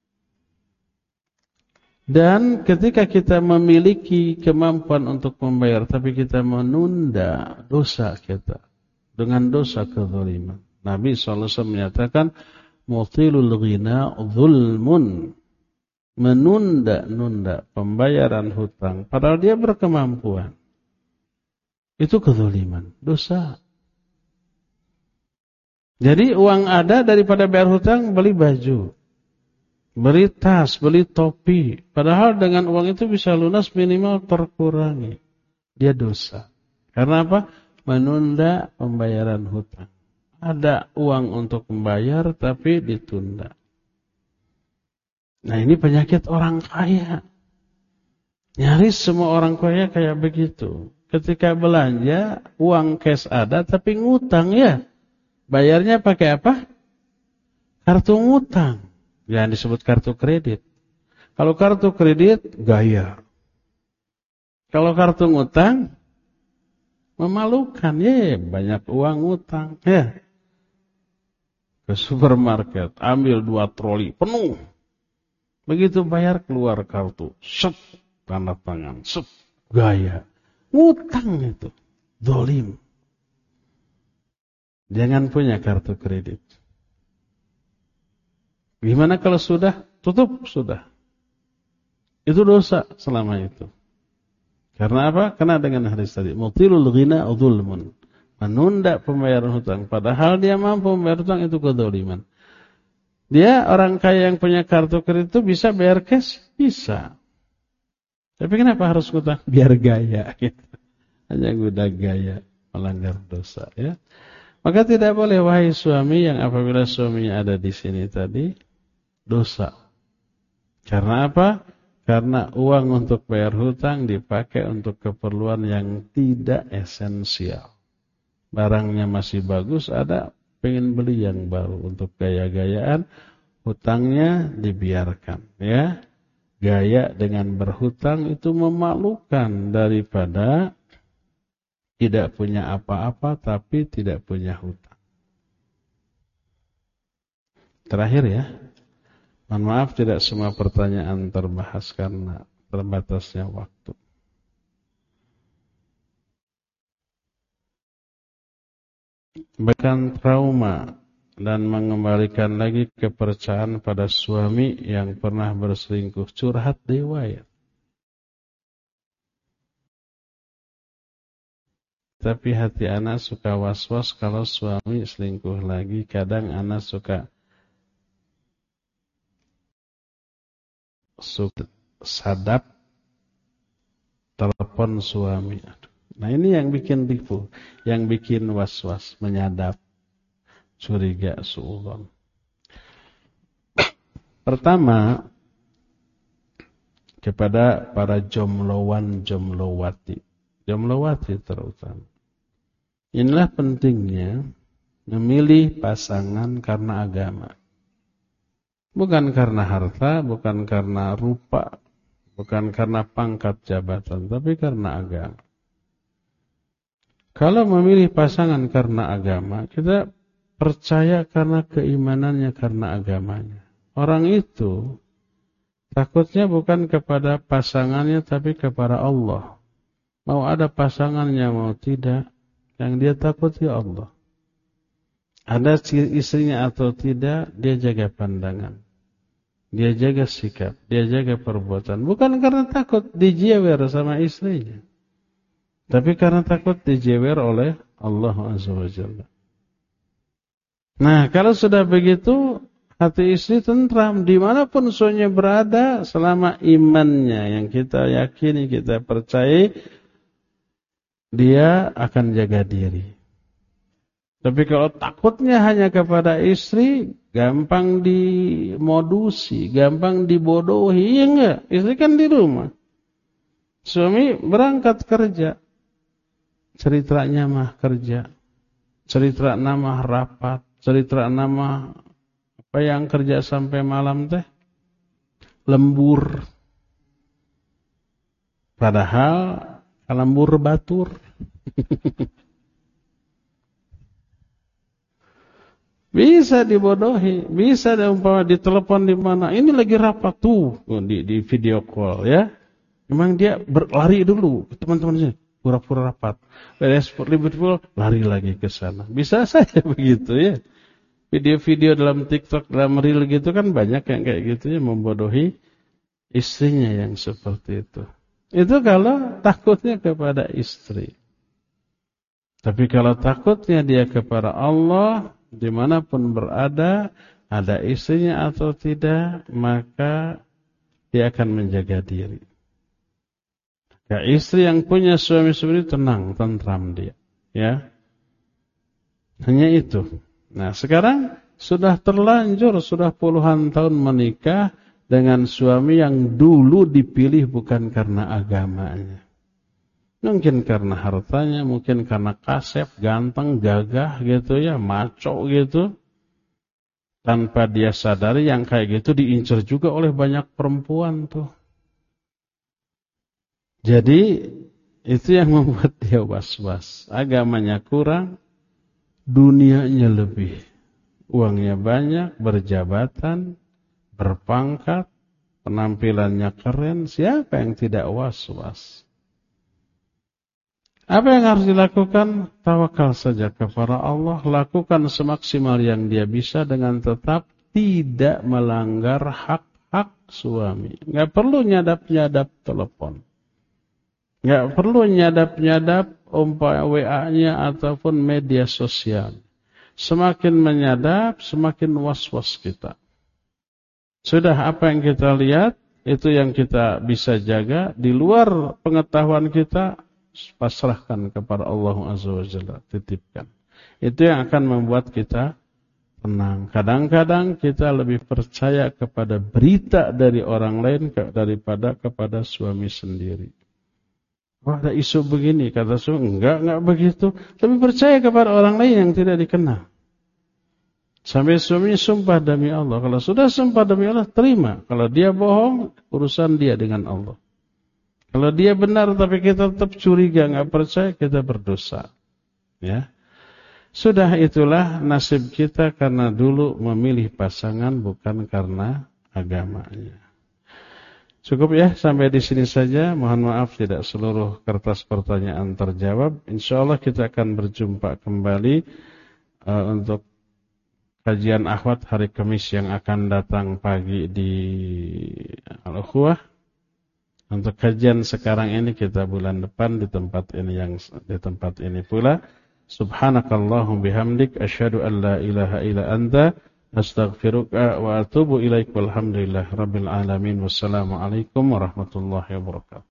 [SPEAKER 1] Dan ketika kita memiliki kemampuan untuk membayar, tapi kita menunda dosa kita dengan dosa kezaliman. Nabi shallallahu alaihi wasallam menyatakan, mutilul ghina zulmun, menunda-nunda pembayaran hutang, padahal dia berkemampuan. Itu kezaliman, dosa. Jadi uang ada daripada bayar hutang, beli baju, beli tas, beli topi. Padahal dengan uang itu bisa lunas minimal terkurangi. Dia dosa. Karena apa? Menunda pembayaran hutang. Ada uang untuk membayar tapi ditunda. Nah ini penyakit orang kaya. Nyaris semua orang kaya kayak begitu. Ketika belanja, uang cash ada tapi ngutang ya. Bayarnya pakai apa? Kartu ngutang. Yang disebut kartu kredit. Kalau kartu kredit, gaya. Kalau kartu ngutang, memalukan. Ya, banyak uang ngutang. Ya. Ke supermarket, ambil dua troli penuh. Begitu bayar, keluar kartu. Sep, tanda tangan. Sep, gaya. Ngutang itu. Dolim. Jangan punya kartu kredit. Gimana kalau sudah? Tutup, sudah. Itu dosa selama itu. Karena apa? Karena dengan hadis tadi. Mutilul ghina dzulmun. Menunda pembayaran hutang. Padahal dia mampu membayar hutang, itu kedzaliman. Dia orang kaya yang punya kartu kredit itu bisa bayar cash? Bisa. Tapi kenapa harus hutang? Biar gaya. Gitu. Hanya guna gaya. Melanggar dosa. Ya. Maka tidak boleh wahai suami yang apabila suaminya ada di sini tadi. Dosa. Karena apa? Karena uang untuk bayar hutang dipakai untuk keperluan yang tidak esensial. Barangnya masih bagus, ada pengen beli yang baru untuk gaya-gayaan, hutangnya dibiarkan. Ya, gaya dengan berhutang itu memalukan daripada tidak punya apa-apa tapi tidak punya hutang. Terakhir ya, mohon maaf tidak semua pertanyaan terbahas karena terbatasnya waktu. Bahkan trauma dan mengembalikan lagi kepercayaan pada suami yang pernah berselingkuh, curhat riwayat. Tapi hati anak suka was-was kalau suami selingkuh lagi. Kadang anak suka suka sadap telepon suami. Nah ini yang bikin tipu, yang bikin was-was, menyadap, curiga, suudzon. Pertama, kepada para jomlowan jomlowati, jomlowati terutama. Inilah pentingnya memilih pasangan karena agama. Bukan karena harta, bukan karena rupa, bukan karena pangkat jabatan, tapi karena agama. Kalau memilih pasangan karena agama, kita percaya karena keimanannya, karena agamanya. Orang itu takutnya bukan kepada pasangannya, tapi kepada Allah. Mau ada pasangannya, mau tidak, yang dia takuti Allah. Ada istrinya atau tidak, dia jaga pandangan. Dia jaga sikap, dia jaga perbuatan. Bukan karena takut dijewer sama istrinya, tapi karena takut dijewer oleh Allah Azza wa Jalla. Nah, kalau sudah begitu, hati istri tentram dimanapun suaminya berada, selama imannya yang kita yakini, kita percaya, dia akan jaga diri. Tapi kalau takutnya hanya kepada istri, gampang dimodusi, gampang dibodohi, ya enggak? Istri kan di rumah. Suami berangkat kerja. Ceritanya mah kerja. Cerita nama rapat. Cerita nama apa yang kerja sampai malam teh? Lembur. Padahal lembur batur. Bisa dibodohi, bisa umpama ditelepon di mana, ini lagi rapat tuh di, di video call ya. Memang dia berlari dulu ke teman-temannya, pura-pura rapat. Beres ribut full, lari lagi ke sana. Bisa saja begitu ya. Video-video dalam TikTok, dalam reel gitu kan banyak yang kayak gitu ya, membodohi istrinya yang seperti itu. Itu kalau takutnya kepada istri. Tapi kalau takutnya dia kepada Allah, dimanapun berada, ada istrinya atau tidak, maka dia akan menjaga diri. Ya, istri yang punya suami seperti itu tenang, tentram dia. Ya, hanya itu. Nah, sekarang sudah terlanjur, sudah puluhan tahun menikah dengan suami yang dulu dipilih bukan karena agamanya. Mungkin karena hartanya, mungkin karena kasep, ganteng, gagah gitu ya, maco gitu. Tanpa dia sadari yang kayak gitu diincar juga oleh banyak perempuan tuh. Jadi itu yang membuat dia was-was. Agamanya kurang, dunianya lebih. Uangnya banyak, berjabatan, berpangkat, penampilannya keren. Siapa yang tidak was-was? Apa yang harus dilakukan? Tawakal saja kepada Allah. Lakukan semaksimal yang dia bisa dengan tetap tidak melanggar hak-hak suami. Nggak perlu nyadap-nyadap telepon. Nggak perlu nyadap-nyadap umpama W A-nya ataupun media sosial. Semakin menyadap, semakin was-was kita. Sudah apa yang kita lihat, itu yang kita bisa jaga. Di luar pengetahuan kita, pasrahkan kepada Allah Azza wa Jalla, titipkan. Itu yang akan membuat kita tenang. Kadang-kadang kita lebih percaya kepada berita dari orang lain daripada kepada suami sendiri. Wah, ada isu begini, kata suami, enggak, enggak begitu. Lebih percaya kepada orang lain yang tidak dikenal. Sampai suaminya sumpah demi Allah. Kalau sudah sumpah demi Allah, terima. Kalau dia bohong, urusan dia dengan Allah. Kalau dia benar tapi kita tetap curiga, enggak percaya, kita berdosa. Ya. Sudah itulah nasib kita karena dulu memilih pasangan bukan karena agamanya. Cukup ya, sampai di sini saja. Mohon maaf tidak seluruh kertas pertanyaan terjawab. Insyaallah kita akan berjumpa kembali uh, untuk kajian akhwat hari Kamis yang akan datang pagi di Al-Ukhuwah. Untuk kajian sekarang ini kita bulan depan di tempat ini yang di tempat ini pula. Subhanakallahum bihamdik asyhadu an la ilaha illa anta astaghfiruka wa atubu ilaik walhamdulillah rabbil alamin. Wassalamu alaikum warahmatullahi wabarakatuh.